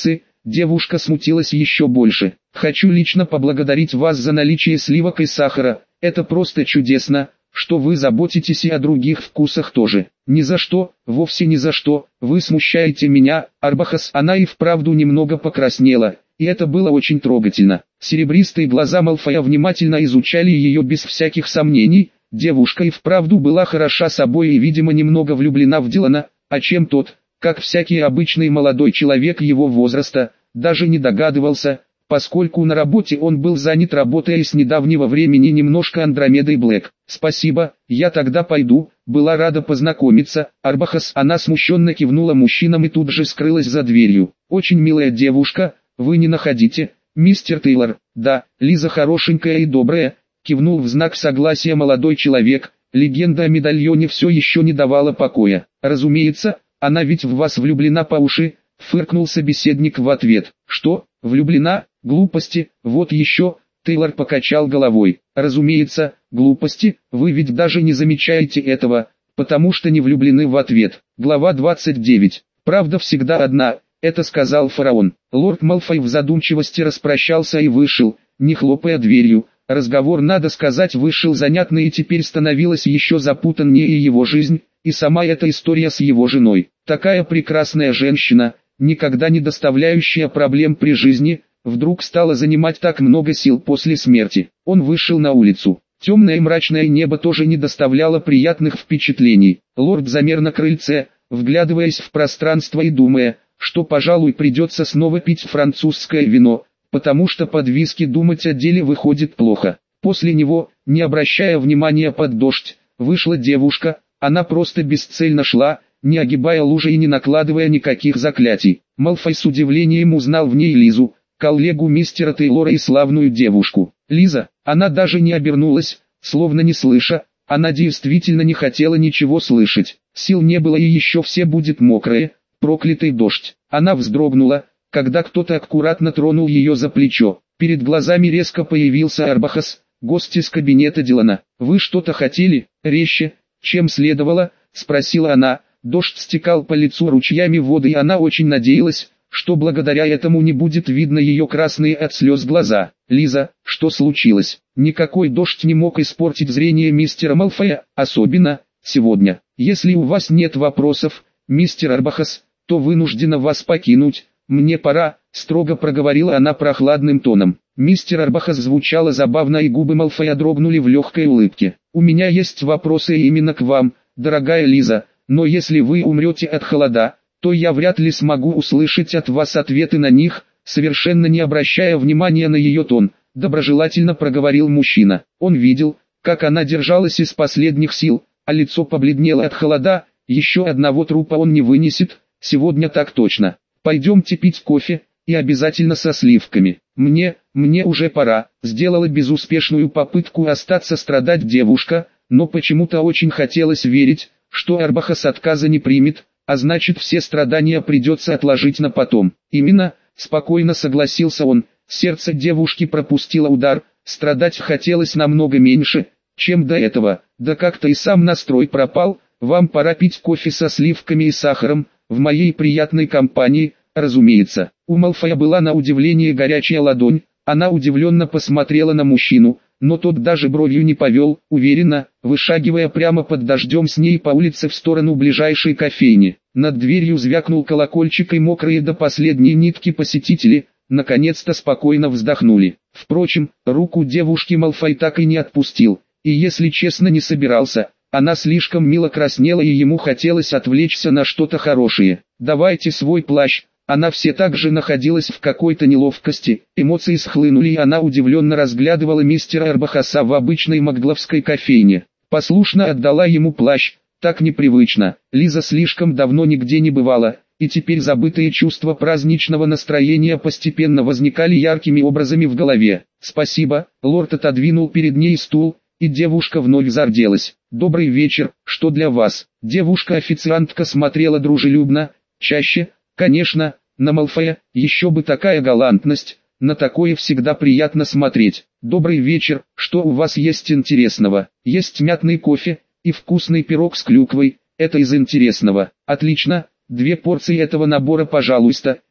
Девушка смутилась еще больше. «Хочу лично поблагодарить вас за наличие сливок и сахара, это просто чудесно, что вы заботитесь и о других вкусах тоже». «Ни за что, вовсе ни за что, вы смущаете меня, Арбахас». Она и вправду немного покраснела, и это было очень трогательно. Серебристые глаза Малфоя внимательно изучали ее без всяких сомнений. Девушка и вправду была хороша собой и, видимо, немного влюблена в Дилана, а чем тот, как всякий обычный молодой человек его возраста, даже не догадывался, поскольку на работе он был занят, работая с недавнего времени немножко Андромедой Блэк. «Спасибо, я тогда пойду, была рада познакомиться, Арбахас». Она смущенно кивнула мужчинам и тут же скрылась за дверью. «Очень милая девушка, вы не находите, мистер Тейлор?» «Да, Лиза хорошенькая и добрая», кивнул в знак согласия молодой человек. Легенда о медальоне все еще не давала покоя. «Разумеется, она ведь в вас влюблена по уши», фыркнул собеседник в ответ. «Что, влюблена? Глупости, вот еще». Тейлор покачал головой. «Разумеется, глупости, вы ведь даже не замечаете этого, потому что не влюблены в ответ». Глава двадцать девять. «Правда всегда одна», это сказал фараон. Лорд Малфой в задумчивости распрощался и вышел, не хлопая дверью. Разговор, надо сказать, вышел занятный, и теперь становилась еще запутаннее и его жизнь, и сама эта история с его женой. Такая прекрасная женщина, никогда не доставляющая проблем при жизни, вдруг стала занимать так много сил после смерти. Он вышел на улицу. Темное и мрачное небо тоже не доставляло приятных впечатлений. Лорд замер на крыльце, вглядываясь в пространство и думая, что, пожалуй, придется снова пить французское вино, потому что под виски думать о деле выходит плохо. После него, не обращая внимания под дождь, вышла девушка. Она просто бесцельно шла, не огибая лужи и не накладывая никаких заклятий. Малфой с удивлением узнал в ней Лизу, коллегу мистера Тейлора и славную девушку. Лиза, она даже не обернулась, словно не слыша, она действительно не хотела ничего слышать. Сил не было, и еще все будет мокрое, проклятый дождь. Она вздрогнула, когда кто-то аккуратно тронул ее за плечо. Перед глазами резко появился Арбахас, гость из кабинета Дилана. «Вы что-то хотели?» «Резче, чем следовало», спросила она. Дождь стекал по лицу ручьями воды, и она очень надеялась, что благодаря этому не будет видно ее красные от слез глаза. «Лиза, что случилось?» Никакой дождь не мог испортить зрение мистера Малфоя, особенно сегодня. «Если у вас нет вопросов, мистер Арбахас, то вынуждена вас покинуть. Мне пора», строго проговорила она прохладным тоном. Мистер Арбахас звучало забавно, и губы Малфоя дрогнули в легкой улыбке. «У меня есть вопросы именно к вам, дорогая Лиза, но если вы умрете от холода, то я вряд ли смогу услышать от вас ответы на них», совершенно не обращая внимания на ее тон, доброжелательно проговорил мужчина. Он видел, как она держалась из последних сил, а лицо побледнело от холода. Еще одного трупа он не вынесет, сегодня так точно. «Пойдемте пить кофе, и обязательно со сливками. Мне, мне уже пора», сделала безуспешную попытку остаться страдать девушка, но почему-то очень хотелось верить, что Арбахас отказа не примет, а значит, все страдания придется отложить на потом. «Именно», спокойно согласился он. Сердце девушки пропустило удар, страдать хотелось намного меньше, чем до этого, да как-то и сам настрой пропал. «Вам пора пить кофе со сливками и сахаром, в моей приятной компании, разумеется». У Малфоя была на удивление горячая ладонь. Она удивленно посмотрела на мужчину, но тот даже бровью не повел, уверенно, вышагивая прямо под дождем с ней по улице в сторону ближайшей кофейни. Над дверью звякнул колокольчик, и мокрые до последней нитки посетители наконец-то спокойно вздохнули. Впрочем, руку девушки Малфой так и не отпустил, и если честно не собирался. Она слишком мило краснела, и ему хотелось отвлечься на что-то хорошее. «Давайте свой плащ». Она все так же находилась в какой-то неловкости, эмоции схлынули, и она удивленно разглядывала мистера Арбахаса в обычной макгловской кофейне. Послушно отдала ему плащ, так непривычно. Лиза слишком давно нигде не бывала, и теперь забытые чувства праздничного настроения постепенно возникали яркими образами в голове. «Спасибо», лорд отодвинул перед ней стул, и девушка вновь зарделась. «Добрый вечер, что для вас?» Девушка-официантка смотрела дружелюбно, чаще, конечно, на Малфоя. Еще бы такая галантность, на такое всегда приятно смотреть. «Добрый вечер, что у вас есть интересного?» «Есть мятный кофе и вкусный пирог с клюквой, это из интересного». «Отлично, две порции этого набора, пожалуйста»,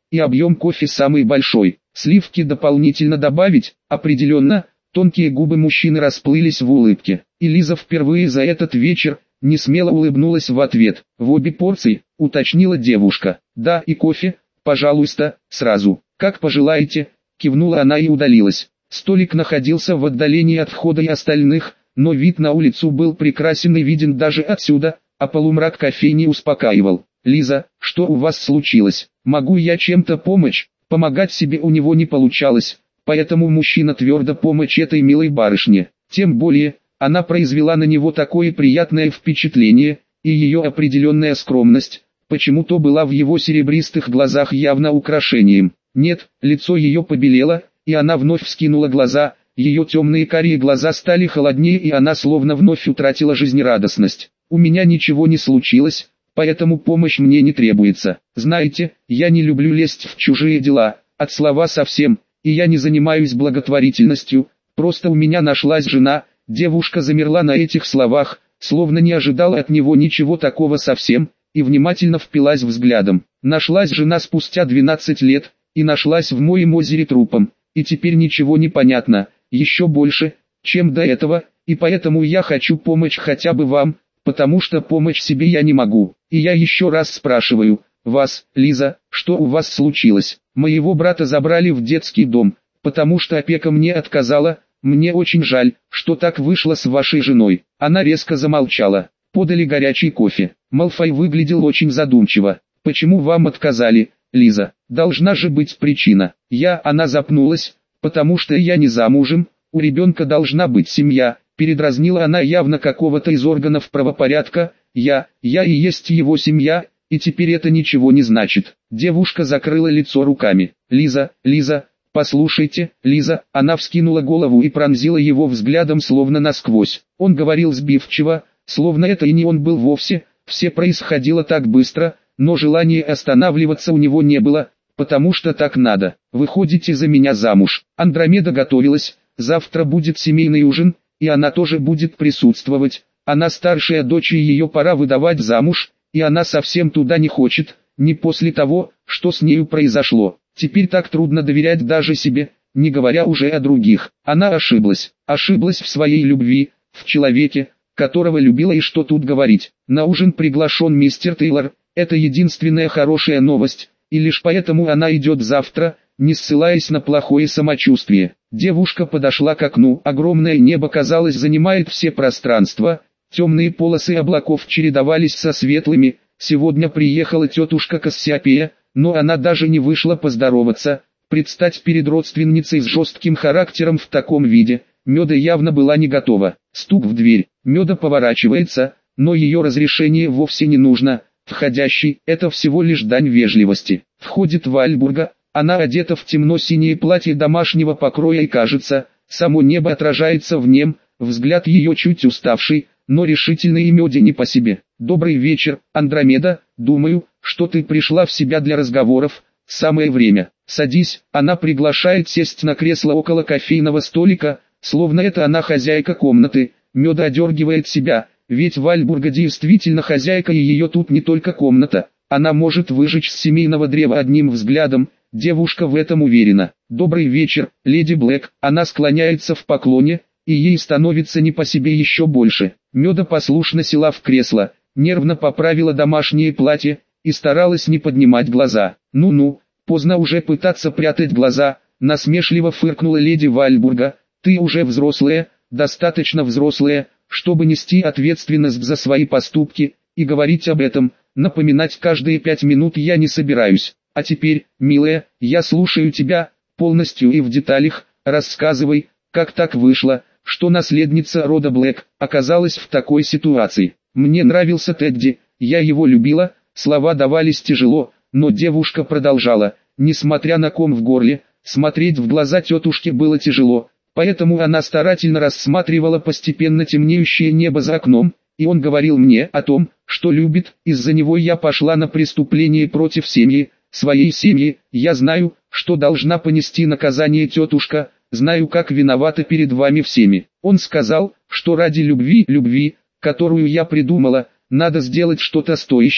и объем кофе самый большой. Сливки дополнительно добавить? Определенно. Тонкие губы мужчины расплылись в улыбке. И Лиза впервые за этот вечер несмело улыбнулась в ответ. В обе порции, уточнила девушка. Да, и кофе, пожалуйста, сразу. Как пожелаете, кивнула она и удалилась. Столик находился в отдалении от входа и остальных, но вид на улицу был прекрасен и виден даже отсюда, а полумрак кофейни успокаивал. «Лиза, что у вас случилось? Могу я чем-то помочь?» Помогать себе у него не получалось, поэтому мужчина твердо помочь этой милой барышне. Тем более, она произвела на него такое приятное впечатление, и ее определенная скромность, почему-то была в его серебристых глазах явно украшением. Нет, лицо ее побелело, и она вновь вскинула глаза, ее темные карие глаза стали холоднее, и она словно вновь утратила жизнерадостность. «У меня ничего не случилось, поэтому помощь мне не требуется. Знаете, я не люблю лезть в чужие дела, от слова совсем, и я не занимаюсь благотворительностью, просто у меня нашлась жена». Девушка замерла на этих словах, словно не ожидала от него ничего такого совсем, и внимательно впилась взглядом. «Нашлась жена спустя двенадцать лет, и нашлась в моем озере трупом, и теперь ничего не понятно, еще больше, чем до этого, и поэтому я хочу помочь хотя бы вам, потому что помочь себе я не могу. И я еще раз спрашиваю вас, Лиза, что у вас случилось? Моего брата забрали в детский дом, потому что опека мне отказала. Мне очень жаль, что так вышло с вашей женой». Она резко замолчала. Подали горячий кофе. Малфой выглядел очень задумчиво. «Почему вам отказали, Лиза? Должна же быть причина». Я, она запнулась, «потому что я не замужем, у ребенка должна быть семья». Передразнила она явно какого-то из органов правопорядка. «Я, я и есть его семья, и теперь это ничего не значит». Девушка закрыла лицо руками. «Лиза, Лиза, послушайте, Лиза». Она вскинула голову и пронзила его взглядом словно насквозь. Он говорил сбивчиво, словно это и не он был вовсе. Все происходило так быстро, но желания останавливаться у него не было, потому что так надо. «Выходите за меня замуж». Андромеда готовилась, завтра будет семейный ужин, и она тоже будет присутствовать. Она старшая дочь, и ее пора выдавать замуж, и она совсем туда не хочет, не после того, что с нею произошло. Теперь так трудно доверять даже себе, не говоря уже о других. Она ошиблась, ошиблась в своей любви, в человеке, которого любила, и что тут говорить. На ужин приглашен мистер Тейлор, это единственная хорошая новость, и лишь поэтому она идет завтра, не ссылаясь на плохое самочувствие. Девушка подошла к окну, огромное небо, казалось, занимает все пространство, темные полосы облаков чередовались со светлыми. Сегодня приехала тетушка Кассиопея, но она даже не вышла поздороваться. Предстать перед родственницей с жестким характером в таком виде, Меда явно была не готова. Стук в дверь, Меда поворачивается, но ее разрешение вовсе не нужно. Входящий – это всего лишь дань вежливости. Входит Вальбурга. Она одета в темно-синее платье домашнего покроя, и кажется, само небо отражается в нем, взгляд ее чуть уставший, но решительный, и Меде не по себе. «Добрый вечер, Андромеда, думаю, что ты пришла в себя для разговоров, самое время. Садись». Она приглашает сесть на кресло около кофейного столика, словно это она хозяйка комнаты. Меда одергивает себя, ведь Вальбурга действительно хозяйка, и ее тут не только комната. Она может выжечь с семейного древа одним взглядом. Девушка в этом уверена. «Добрый вечер, леди Блэк». Она склоняется в поклоне, и ей становится не по себе еще больше. Меда послушно села в кресло, нервно поправила домашнее платье и старалась не поднимать глаза. «Ну-ну, поздно уже пытаться прятать глаза», насмешливо фыркнула леди Вальбурга. «Ты уже взрослая, достаточно взрослая, чтобы нести ответственность за свои поступки, и говорить об этом, напоминать каждые пять минут я не собираюсь. А теперь, милая, я слушаю тебя, полностью и в деталях. Рассказывай, как так вышло, что наследница рода Блэк оказалась в такой ситуации». «Мне нравился Тедди, я его любила». Слова давались тяжело, но девушка продолжала. Несмотря на ком в горле, смотреть в глаза тетушке было тяжело, поэтому она старательно рассматривала постепенно темнеющее небо за окном, и он говорил мне о том, что любит. Из-за него я пошла на преступление против семьи, своей семьи. Я знаю, что должна понести наказание, тетушка, знаю, как виновата перед вами всеми. Он сказал, что ради любви, любви, которую я придумала, надо сделать что-то стоящее,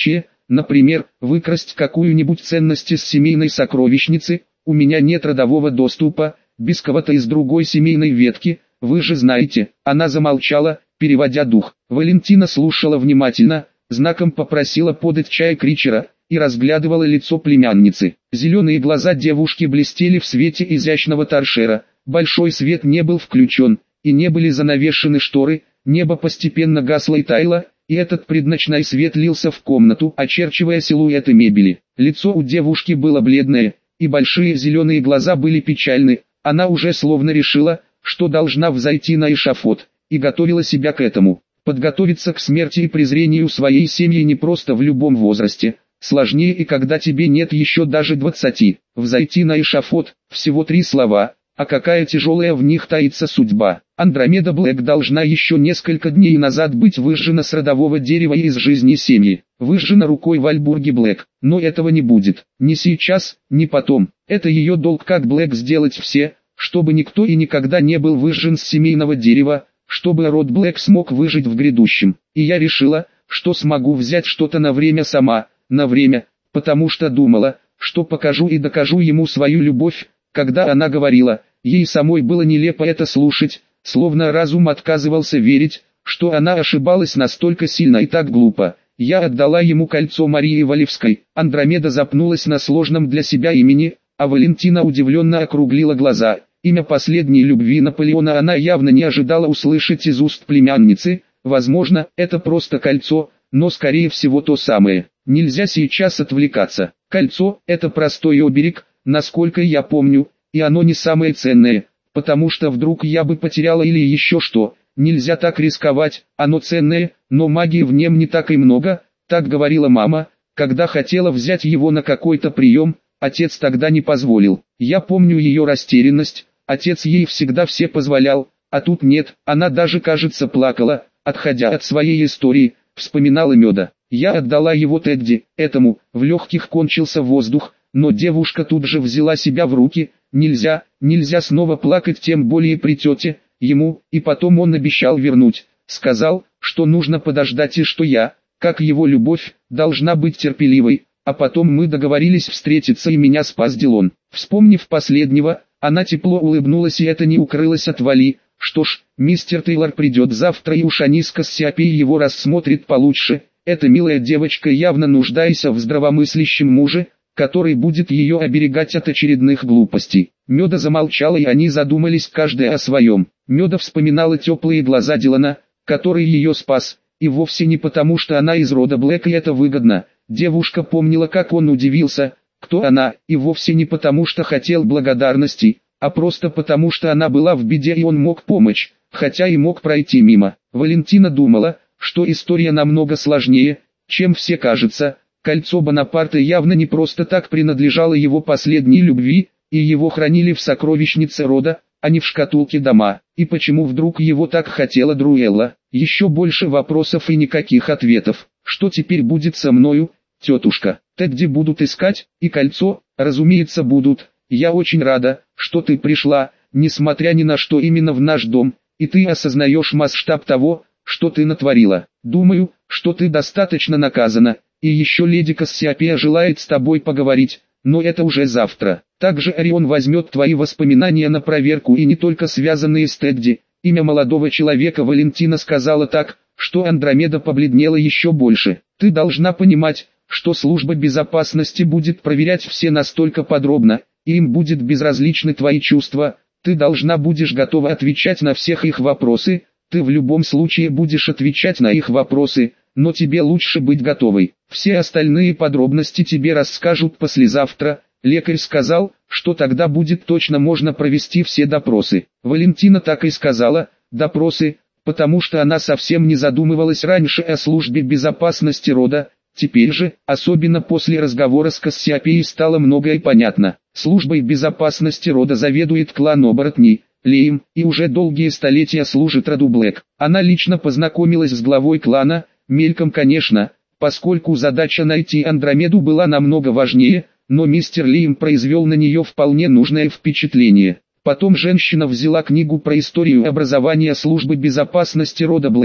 например, выкрасть какую-нибудь ценность из семейной сокровищницы, у меня нет родового доступа, без кого-то из другой семейной ветки, вы же знаете». Она замолчала, переводя дух. Валентина слушала внимательно, знаком попросила подать чай к Ричера, и разглядывала лицо племянницы. Зеленые глаза девушки блестели в свете изящного торшера, большой свет не был включен, и не были занавешены шторы, небо постепенно гасло и таяло, и этот предночной свет лился в комнату, очерчивая силуэты мебели. Лицо у девушки было бледное, и большие зеленые глаза были печальны, она уже словно решила, что должна взойти на эшафот, и готовила себя к этому. Подготовиться к смерти и презрению своей семьи не просто в любом возрасте, сложнее и когда тебе нет еще даже двадцати. Взойти на эшафот, всего три слова, а какая тяжелая в них таится судьба. Андромеда Блэк должна еще несколько дней назад быть выжжена с родового дерева и из жизни семьи. Выжжена рукой Вальбурги Блэк, но этого не будет. Ни сейчас, ни потом. Это ее долг как Блэк сделать все, чтобы никто и никогда не был выжжен с семейного дерева, чтобы род Блэк смог выжить в грядущем. И я решила, что смогу взять что-то на время сама, на время, потому что думала, что покажу и докажу ему свою любовь. Когда она говорила, ей самой было нелепо это слушать, словно разум отказывался верить, что она ошибалась настолько сильно и так глупо. Я отдала ему кольцо Марии Валевской. Андромеда запнулась на сложном для себя имени, а Валентина удивленно округлила глаза. Имя последней любви Наполеона она явно не ожидала услышать из уст племянницы. Возможно, это просто кольцо, но скорее всего то самое. Нельзя сейчас отвлекаться. Кольцо – это простой оберег, насколько я помню, и оно не самое ценное, потому что вдруг я бы потеряла или еще что. Нельзя так рисковать, оно ценное, но магии в нем не так и много, так говорила мама, когда хотела взять его на какой-то прием, отец тогда не позволил. Я помню ее растерянность, отец ей всегда все позволял, а тут нет, она даже, кажется, плакала, отходя от своей истории, вспоминала Меда. Я отдала его Тедди, этому, в легких кончился воздух, но девушка тут же взяла себя в руки. Нельзя, нельзя снова плакать, тем более при тете, ему, и потом он обещал вернуть, сказал, что нужно подождать и что я, как его любовь, должна быть терпеливой, а потом мы договорились встретиться и меня спас Дилон. Вспомнив последнего, она тепло улыбнулась и это не укрылось от Вали. Что ж, мистер Тейлор придет завтра и уж они с Кассиопеей его рассмотрит получше, эта милая девочка явно нуждается в здравомыслящем муже, который будет ее оберегать от очередных глупостей. Меда замолчала и они задумались каждая о своем. Меда вспоминала теплые глаза Дилана, который ее спас, и вовсе не потому что она из рода Блэк и это выгодно. Девушка помнила, как он удивился, кто она, и вовсе не потому что хотел благодарности, а просто потому что она была в беде и он мог помочь, хотя и мог пройти мимо. Валентина думала, что история намного сложнее, чем все кажется. Кольцо Бонапарта явно не просто так принадлежало его последней любви, и его хранили в сокровищнице рода, а не в шкатулке дома. И почему вдруг его так хотела Друэлла? Еще больше вопросов и никаких ответов. Что теперь будет со мною, тетушка? Тедди будут искать, и кольцо, разумеется, будут. Я очень рада, что ты пришла, несмотря ни на что именно в наш дом, и ты осознаешь масштаб того, что ты натворила. Думаю, что ты достаточно наказана. И еще леди Кассиопея желает с тобой поговорить, но это уже завтра. Также Орион возьмет твои воспоминания на проверку и не только связанные с Тедди. Имя молодого человека Валентина сказала так, что Андромеда побледнела еще больше. Ты должна понимать, что служба безопасности будет проверять все настолько подробно, и им будет безразличны твои чувства. Ты должна будешь готова отвечать на всех их вопросы, ты в любом случае будешь отвечать на их вопросы. Но тебе лучше быть готовой. Все остальные подробности тебе расскажут послезавтра. Лекарь сказал, что тогда будет точно можно провести все допросы. Валентина так и сказала, допросы, потому что она совсем не задумывалась раньше о службе безопасности рода. Теперь же, особенно после разговора с Кассиопеей, стало многое понятно. Службой безопасности рода заведует клан оборотней, Лейм, и уже долгие столетия служит роду Блэк. Она лично познакомилась с главой клана, мельком, конечно, поскольку задача найти Андромеду была намного важнее, но мистер Лейм произвел на нее вполне нужное впечатление. Потом женщина взяла книгу про историю образования службы безопасности рода Блэк,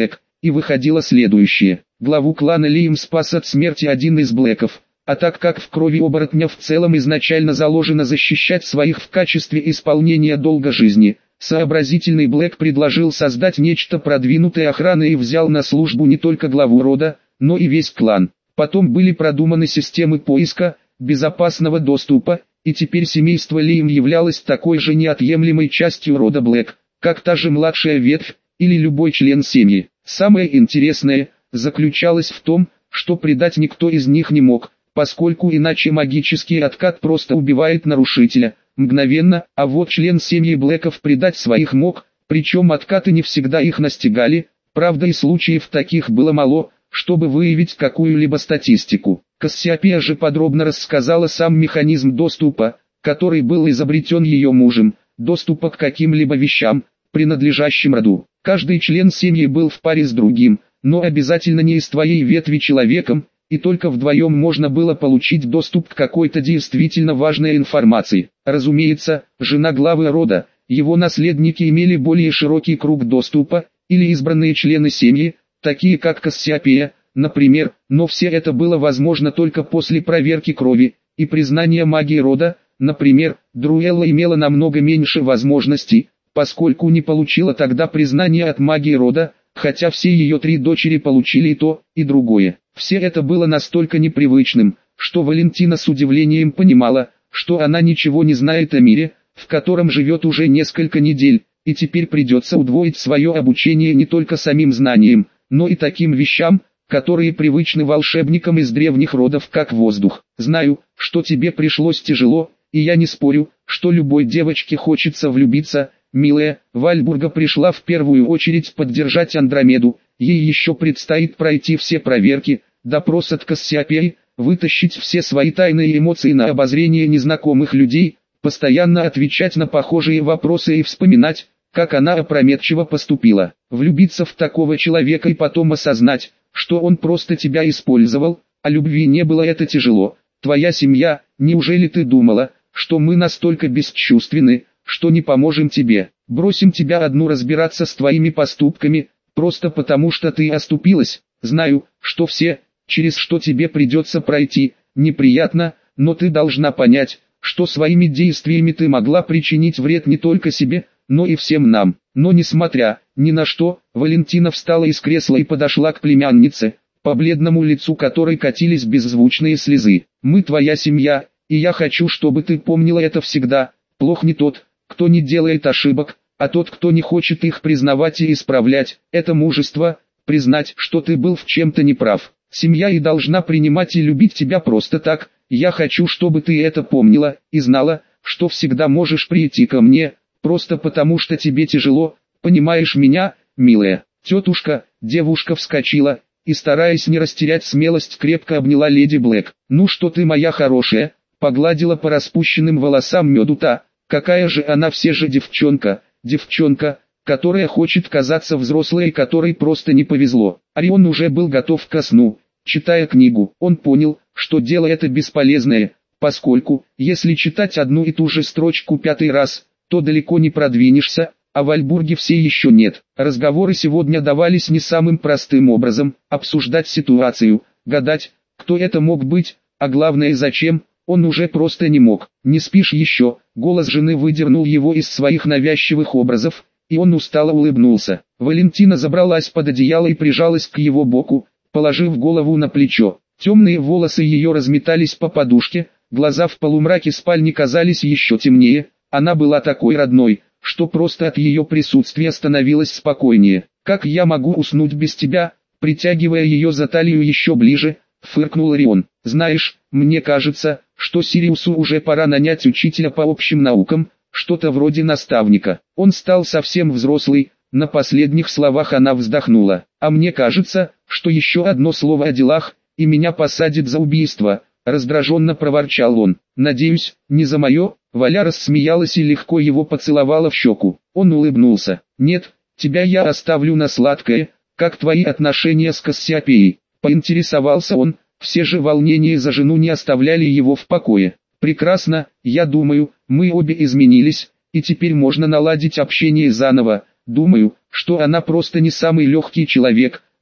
и выходило следующее. Главу клана Лием спас от смерти один из Блэков, а так как в крови оборотня в целом изначально заложено защищать своих в качестве исполнения долга жизни, сообразительный Блэк предложил создать нечто продвинутой охраны и взял на службу не только главу рода, но и весь клан. Потом были продуманы системы поиска, безопасного доступа, и теперь семейство Лием являлось такой же неотъемлемой частью рода Блэк, как та же младшая ветвь, или любой член семьи. Самое интересное заключалось в том, что предать никто из них не мог, поскольку иначе магический откат просто убивает нарушителя, мгновенно, а вот член семьи Блэков предать своих мог, причем откаты не всегда их настигали, правда и случаев таких было мало, чтобы выявить какую-либо статистику. Кассиопея же подробно рассказала сам механизм доступа, который был изобретен ее мужем, доступа к каким-либо вещам, принадлежащим роду. Каждый член семьи был в паре с другим, но обязательно не из твоей ветви человеком, и только вдвоем можно было получить доступ к какой-то действительно важной информации. Разумеется, жена главы рода, его наследники имели более широкий круг доступа, или избранные члены семьи, такие как Кассиопея, например, но все это было возможно только после проверки крови и признания магии рода. Например, Друэлла имела намного меньше возможностей, поскольку не получила тогда признания от магии рода, хотя все ее три дочери получили и то, и другое. Все это было настолько непривычным, что Валентина с удивлением понимала, что она ничего не знает о мире, в котором живет уже несколько недель, и теперь придется удвоить свое обучение не только самим знаниям, но и таким вещам, которые привычны волшебникам из древних родов как воздух. Знаю, что тебе пришлось тяжело, и я не спорю, что любой девочке хочется влюбиться, милая. Вальбурга пришла в первую очередь поддержать Андромеду, ей еще предстоит пройти все проверки, допрос от Кассиопеи, вытащить все свои тайные эмоции на обозрение незнакомых людей, постоянно отвечать на похожие вопросы и вспоминать, как она опрометчиво поступила. Влюбиться в такого человека и потом осознать, что он просто тебя использовал, а любви не было, это тяжело. Твоя семья, неужели ты думала, что мы настолько бесчувственны, что не поможем тебе, бросим тебя одну разбираться с твоими поступками, просто потому что ты оступилась? Знаю, что все, через что тебе придется пройти, неприятно, но ты должна понять, что своими действиями ты могла причинить вред не только себе, но и всем нам. Но несмотря ни на что, Валентина встала из кресла и подошла к племяннице, по бледному лицу которой катились беззвучные слезы. Мы твоя семья, и я хочу, чтобы ты помнила это всегда. Плох не тот, кто не делает ошибок, а тот, кто не хочет их признавать и исправлять. Это мужество, признать, что ты был в чем-то неправ. Семья и должна принимать и любить тебя просто так. Я хочу, чтобы ты это помнила и знала, что всегда можешь прийти ко мне, просто потому что тебе тяжело, понимаешь меня, милая? Тетушка, девушка вскочила и, стараясь не растерять смелость, крепко обняла леди Блэк. Ну что ты, моя хорошая, погладила по распущенным волосам меду та, какая же она все же девчонка, девчонка, которая хочет казаться взрослой и которой просто не повезло. Орион уже был готов ко сну, читая книгу. Он понял, что дело это бесполезное, поскольку, если читать одну и ту же строчку пятый раз, то далеко не продвинешься, а в Вальбурге все еще нет. Разговоры сегодня давались не самым простым образом, обсуждать ситуацию, гадать, кто это мог быть, а главное зачем, он уже просто не мог. «Не спишь еще?» Голос жены выдернул его из своих навязчивых образов, и он устало улыбнулся. Валентина забралась под одеяло и прижалась к его боку, положив голову на плечо. Темные волосы ее разметались по подушке, глаза в полумраке спальни казались еще темнее. Она была такой родной, что просто от ее присутствия становилось спокойнее. «Как я могу уснуть без тебя?» Притягивая ее за талию еще ближе, фыркнул Орион. «Знаешь, мне кажется, что Сириусу уже пора нанять учителя по общим наукам, что-то вроде наставника. Он стал совсем взрослый». На последних словах она вздохнула. «А мне кажется, что еще одно слово о делах, и меня посадят за убийство», раздраженно проворчал он. «Надеюсь, не за мое?» Валя рассмеялась и легко его поцеловала в щеку. Он улыбнулся. «Нет, тебя я оставлю на сладкое, как твои отношения с Кассиопеей», поинтересовался он. Все же волнения за жену не оставляли его в покое. «Прекрасно, я думаю, мы обе изменились, и теперь можно наладить общение заново. Думаю, что она просто не самый легкий человек,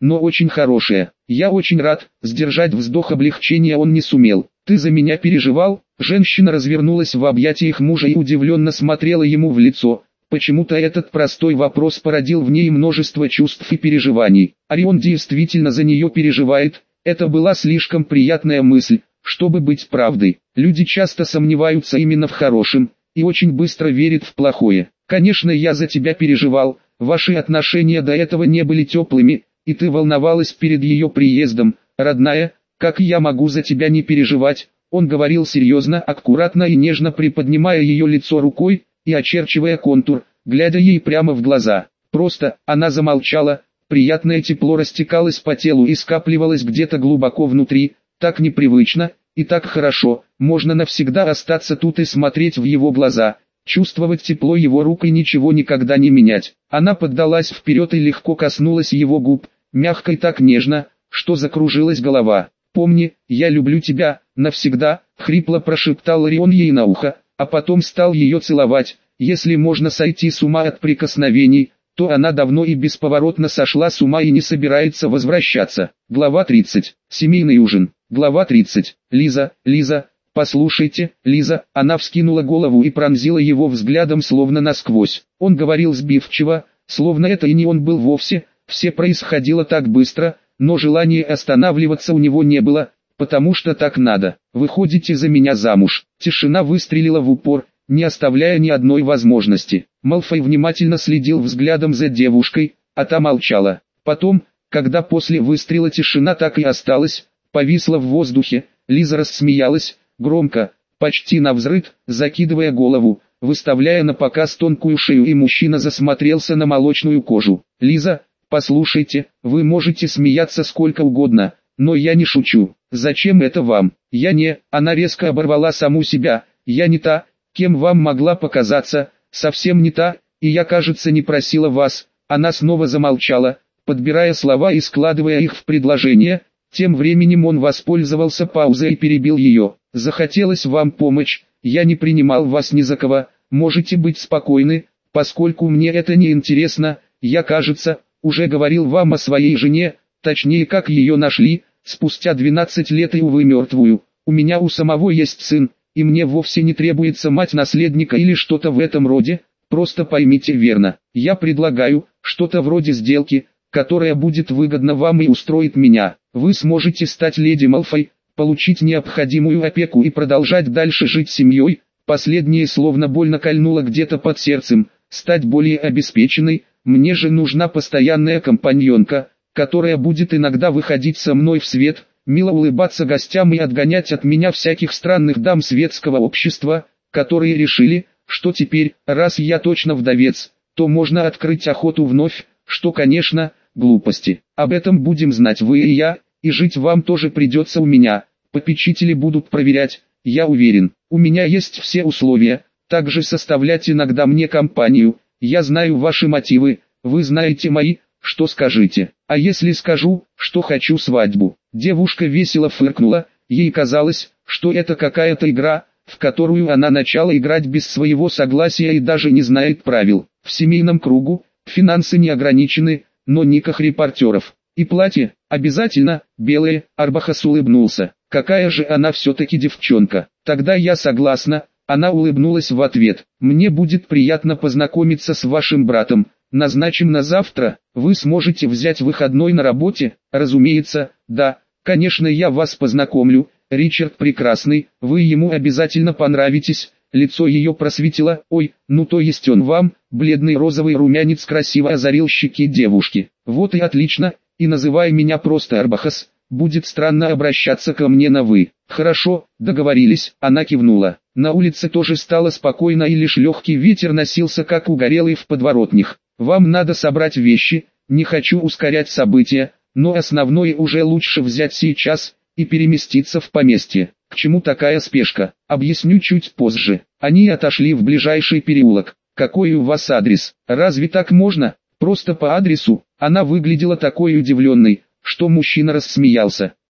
но очень хорошее. Я очень рад, сдержать вздох облегчения он не сумел. Ты за меня переживал? Женщина развернулась в объятиях мужа и удивленно смотрела ему в лицо. Почему-то этот простой вопрос породил в ней множество чувств и переживаний. Орион действительно за нее переживает. Это была слишком приятная мысль, чтобы быть правдой. Люди часто сомневаются именно в хорошем, и очень быстро верят в плохое. Конечно, я за тебя переживал, ваши отношения до этого не были теплыми, и ты волновалась перед ее приездом, родная, как я могу за тебя не переживать? Он говорил серьезно, аккуратно и нежно приподнимая ее лицо рукой и очерчивая контур, глядя ей прямо в глаза. Просто, она замолчала, приятное тепло растекалось по телу и скапливалось где-то глубоко внутри, так непривычно и так хорошо, можно навсегда остаться тут и смотреть в его глаза, чувствовать тепло его рук и ничего никогда не менять. Она поддалась вперед и легко коснулась его губ, мягко и так нежно, что закружилась голова. «Помни, я люблю тебя, навсегда», — хрипло прошептал Орион ей на ухо, а потом стал ее целовать. Если можно сойти с ума от прикосновений, то она давно и бесповоротно сошла с ума и не собирается возвращаться. Глава тридцать. Семейный ужин. Глава тридцать. Лиза, Лиза, послушайте, Лиза, она вскинула голову и пронзила его взглядом словно насквозь. Он говорил сбивчиво, словно это и не он был вовсе, все происходило так быстро, но желания останавливаться у него не было, потому что так надо. Выходите за меня замуж. Тишина выстрелила в упор, не оставляя ни одной возможности. Малфой внимательно следил взглядом за девушкой, а та молчала. Потом, когда после выстрела тишина так и осталась, повисла в воздухе, Лиза рассмеялась, громко, почти навзрыд, закидывая голову, выставляя на показ тонкую шею, и мужчина засмотрелся на молочную кожу. «Лиза, послушайте, вы можете смеяться сколько угодно, но я не шучу. Зачем это вам? Я не...» Она резко оборвала саму себя. «Я не та, кем вам могла показаться, совсем не та, и я, кажется, не просила вас». Она снова замолчала, подбирая слова и складывая их в предложение. Тем временем он воспользовался паузой и перебил ее. «Захотелось вам помочь, я не принимал вас ни за кого, можете быть спокойны, поскольку мне это не интересно. Я, кажется, уже говорил вам о своей жене, точнее как ее нашли, спустя двенадцать лет и, увы, мертвую. У меня у самого есть сын, и мне вовсе не требуется мать наследника или что-то в этом роде, просто поймите верно. Я предлагаю что-то вроде сделки, которая будет выгодна вам и устроит меня. Вы сможете стать леди Малфой, получить необходимую опеку и продолжать дальше жить семьей». Последнее словно больно кольнуло где-то под сердцем. «Стать более обеспеченной, мне же нужна постоянная компаньонка, которая будет иногда выходить со мной в свет, мило улыбаться гостям и отгонять от меня всяких странных дам светского общества, которые решили, что теперь, раз я точно вдовец, то можно открыть охоту вновь, что, конечно, глупости. Об этом будем знать вы и я, и жить вам тоже придется у меня. Попечители будут проверять, я уверен. У меня есть все условия, также составлять иногда мне компанию. Я знаю ваши мотивы, вы знаете мои, что скажите. А если скажу, что хочу свадьбу?» Девушка весело фыркнула, ей казалось, что это какая-то игра, в которую она начала играть без своего согласия и даже не знает правил. В семейном кругу, финансы не ограничены, но никаких репортеров. И платье, обязательно, белое. Арбахас улыбнулся. «Какая же она все-таки девчонка. Тогда я согласна». Она улыбнулась в ответ. «Мне будет приятно познакомиться с вашим братом. Назначим на завтра. Вы сможете взять выходной на работе?» «Разумеется, да. Конечно, я вас познакомлю. Ричард прекрасный, вы ему обязательно понравитесь». Лицо ее просветило. «Ой, ну то есть он вам?» Бледный розовый румянец красиво озарил щеки девушки. «Вот и отлично, и называй меня просто Арбахас. Будет странно обращаться ко мне на «вы». «Хорошо, договорились», — она кивнула. На улице тоже стало спокойно, и лишь легкий ветер носился как угорелый в подворотнях. «Вам надо собрать вещи, не хочу ускорять события, но основное уже лучше взять сейчас и переместиться в поместье». «К чему такая спешка? Объясню чуть позже». Они отошли в ближайший переулок. «Какой у вас адрес? Разве так можно? Просто по адресу?» Она выглядела такой удивленной, что мужчина рассмеялся.